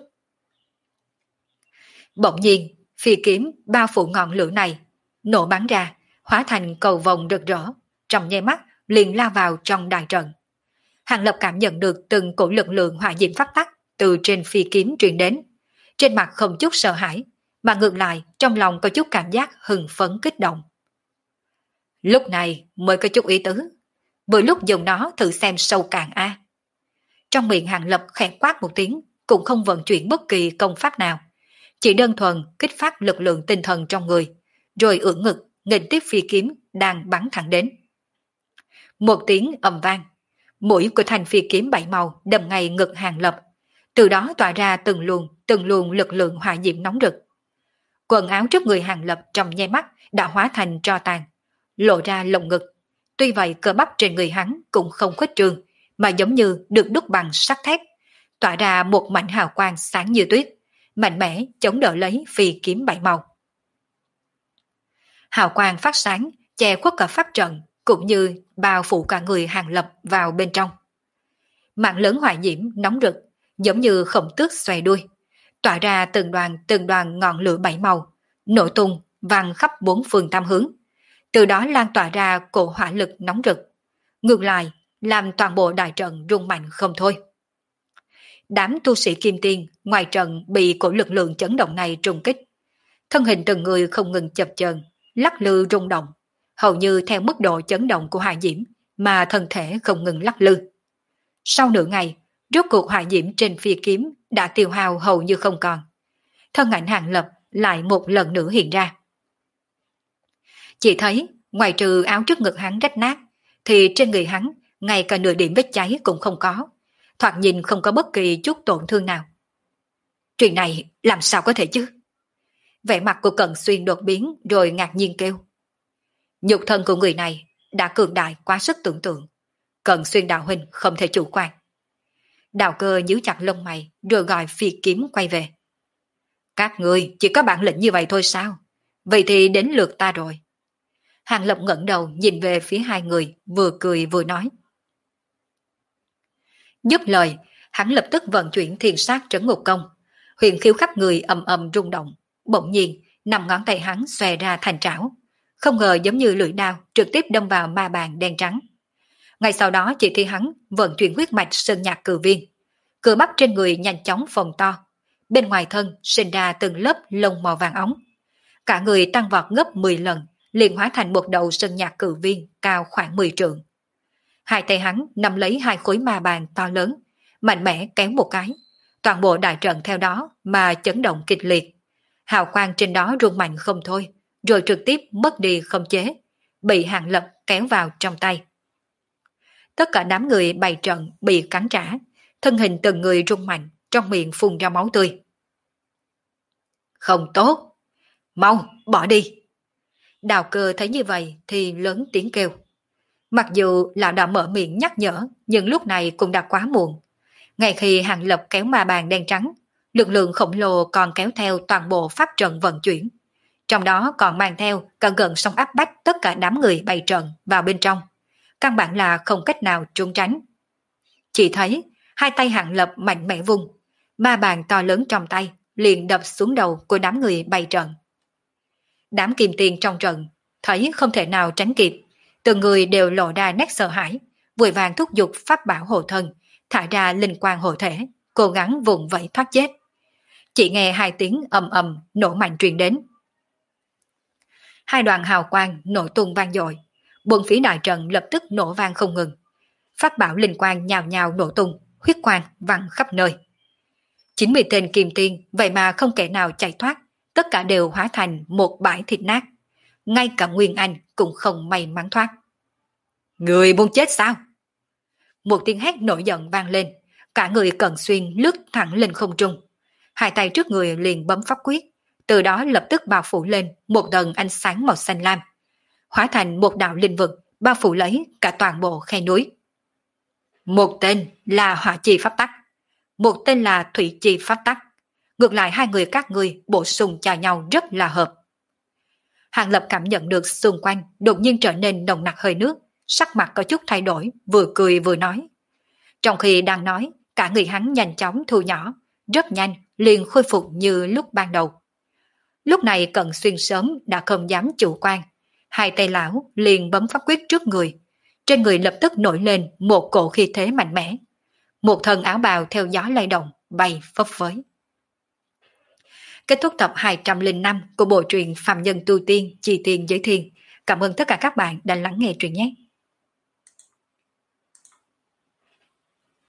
Bỗng nhiên, phi kiếm bao phủ ngọn lửa này, nổ bắn ra, hóa thành cầu vồng rực rỡ, trong nháy mắt liền lao vào trong đại trận. Hàng Lập cảm nhận được từng cổ lực lượng hỏa diễm phát tắc từ trên phi kiếm truyền đến. Trên mặt không chút sợ hãi, mà ngược lại trong lòng có chút cảm giác hưng phấn kích động. Lúc này mới có chút ý tứ, vừa lúc dùng nó thử xem sâu cạn a. Trong miệng Hàng Lập khẽ quát một tiếng, cũng không vận chuyển bất kỳ công pháp nào, chỉ đơn thuần kích phát lực lượng tinh thần trong người, rồi ưỡn ngực nghênh tiếp phi kiếm đang bắn thẳng đến. Một tiếng ầm vang, mũi của thanh phi kiếm 7 màu đâm ngay ngực Hàng Lập, từ đó tỏa ra từng luồng lực lượng hỏa diễm nóng rực. Quần áo trước người Hàng Lập trong nháy mắt đã hóa thành tro tàn, lộ ra lồng ngực. Tuy vậy cơ bắp trên người hắn cũng không khuếch trương, mà giống như được đúc bằng sắt thép, tỏa ra một mảnh hào quang sáng như tuyết, mạnh mẽ chống đỡ lấy phi kiếm 7 màu. Hào quang phát sáng, che khuất cả pháp trận, cũng như bao phủ cả người Hàng Lập vào bên trong. Mạng lớn hỏa diễm nóng rực, giống như khổng tước xòe đuôi, tỏa ra từng đoàn ngọn lửa bảy màu, nổ tung vang khắp bốn phương tám hướng, từ đó lan tỏa ra cổ hỏa lực nóng rực, ngược lại làm toàn bộ đại trận rung mạnh không thôi. Đám tu sĩ kim tiên ngoài trận bị cổ lực lượng chấn động này trùng kích, thân hình từng người không ngừng chập chờn, lắc lư rung động, hầu như theo mức độ chấn động của hỏa diễm mà thân thể không ngừng lắc lư. Sau nửa ngày, rốt cuộc hỏa diễm trên phi kiếm đã tiêu hao hầu như không còn. Thân ảnh Hàng Lập lại một lần nữa hiện ra. Chỉ thấy, ngoài trừ áo trước ngực hắn rách nát, thì trên người hắn, ngay cả nửa điểm vết cháy cũng không có. Thoạt nhìn không có bất kỳ chút tổn thương nào. Chuyện này làm sao có thể chứ? Vẻ mặt của Cận Xuyên đột biến rồi ngạc nhiên kêu. Nhục thân của người này đã cường đại quá sức tưởng tượng. Cận Xuyên đạo huynh không thể chủ quan. Đạo Cơ nhíu chặt lông mày rồi gọi phi kiếm quay về. Các người chỉ có bản lĩnh như vậy thôi sao? Vậy thì đến lượt ta rồi. Hàng Lập ngẩng đầu nhìn về phía hai người, vừa cười vừa nói. Dứt lời, hắn lập tức vận chuyển thiên sát trấn ngục công. Huyền khiếu khắp người ầm ầm rung động. Bỗng nhiên, năm ngón tay hắn xòe ra thành trảo. Không ngờ giống như lưỡi đao trực tiếp đâm vào ma bàn đen trắng. Ngay sau đó chỉ thấy hắn vận chuyển huyết mạch sơn nhạc cử viên. Cơ bắp trên người nhanh chóng phồng to. Bên ngoài thân sinh ra từng lớp lông màu vàng óng. Cả người tăng vọt gấp 10 lần, liền hóa thành một đầu sơn nhạc cử viên cao khoảng 10 trượng. Hai tay hắn nắm lấy hai khối ma bàn to lớn, mạnh mẽ kéo một cái. Toàn bộ đại trận theo đó mà chấn động kịch liệt. Hào quang trên đó rung mạnh không thôi, rồi trực tiếp mất đi khống chế, bị Hàng Lập kéo vào trong tay. Tất cả đám người bày trận bị cắn trả, thân hình từng người rung mạnh, trong miệng phun ra máu tươi. Không tốt, mau, bỏ đi. Đào Cơ thấy như vậy thì lớn tiếng kêu. Mặc dù lão đã mở miệng nhắc nhở, nhưng lúc này cũng đã quá muộn. Ngay khi Hàng Lập kéo ma bàn đen trắng, lực lượng khổng lồ còn kéo theo toàn bộ pháp trận vận chuyển. Trong đó còn mang theo cả gần sông áp bách tất cả đám người bày trận vào bên trong. Căn bản là không cách nào trốn tránh. Chỉ thấy hai tay Hàng Lập mạnh mẽ vung, ma bàn to lớn trong tay liền đập xuống đầu của đám người bày trận. Đám kim tiền trong trận thấy không thể nào tránh kịp, từng người đều lộ ra nét sợ hãi, vội vàng thúc giục pháp bảo hộ thân, thả ra linh quang hộ thể, cố gắng vùng vẫy thoát chết. Chỉ nghe hai tiếng ầm ầm nổ mạnh truyền đến. Hai đoàn hào quang nổ tung vang dội, bốn phía đại trận lập tức nổ vang không ngừng. Pháp bảo linh quang nhào nhào nổ tung, huyết quang văng khắp nơi. 90 tên kim tiên vậy mà không kẻ nào chạy thoát, tất cả đều hóa thành một bãi thịt nát. Ngay cả Nguyên Anh cũng không may mắn thoát. Người muốn chết sao? Một tiếng hét nổi giận vang lên, cả người Cận Xuyên lướt thẳng lên không trung. Hai tay trước người liền bấm pháp quyết, từ đó lập tức bao phủ lên một tầng ánh sáng màu xanh lam, hóa thành một đạo linh vực bao phủ lấy cả toàn bộ khe núi. Một tên là hỏa chi pháp tắc, một tên là thủy chi pháp tắc. Ngược lại hai người các ngươi bổ sung cho nhau rất là hợp. Hàng Lập cảm nhận được xung quanh đột nhiên trở nên nồng nặc hơi nước, sắc mặt có chút thay đổi, vừa cười vừa nói. Trong khi đang nói, cả người hắn nhanh chóng thu nhỏ, rất nhanh liền khôi phục như lúc ban đầu. Lúc này Cận Xuyên sớm đã không dám chủ quan, hai tay lão liền bấm pháp quyết trước người, trên người lập tức nổi lên một cổ khí thế mạnh mẽ. Một thân áo bào theo gió lay động, bay phấp phới. Kết thúc tập 205 của bộ truyện Phàm Nhân Tu Tiên Chi Tiên Giới Thiên. Cảm ơn tất cả các bạn đã lắng nghe truyện nhé.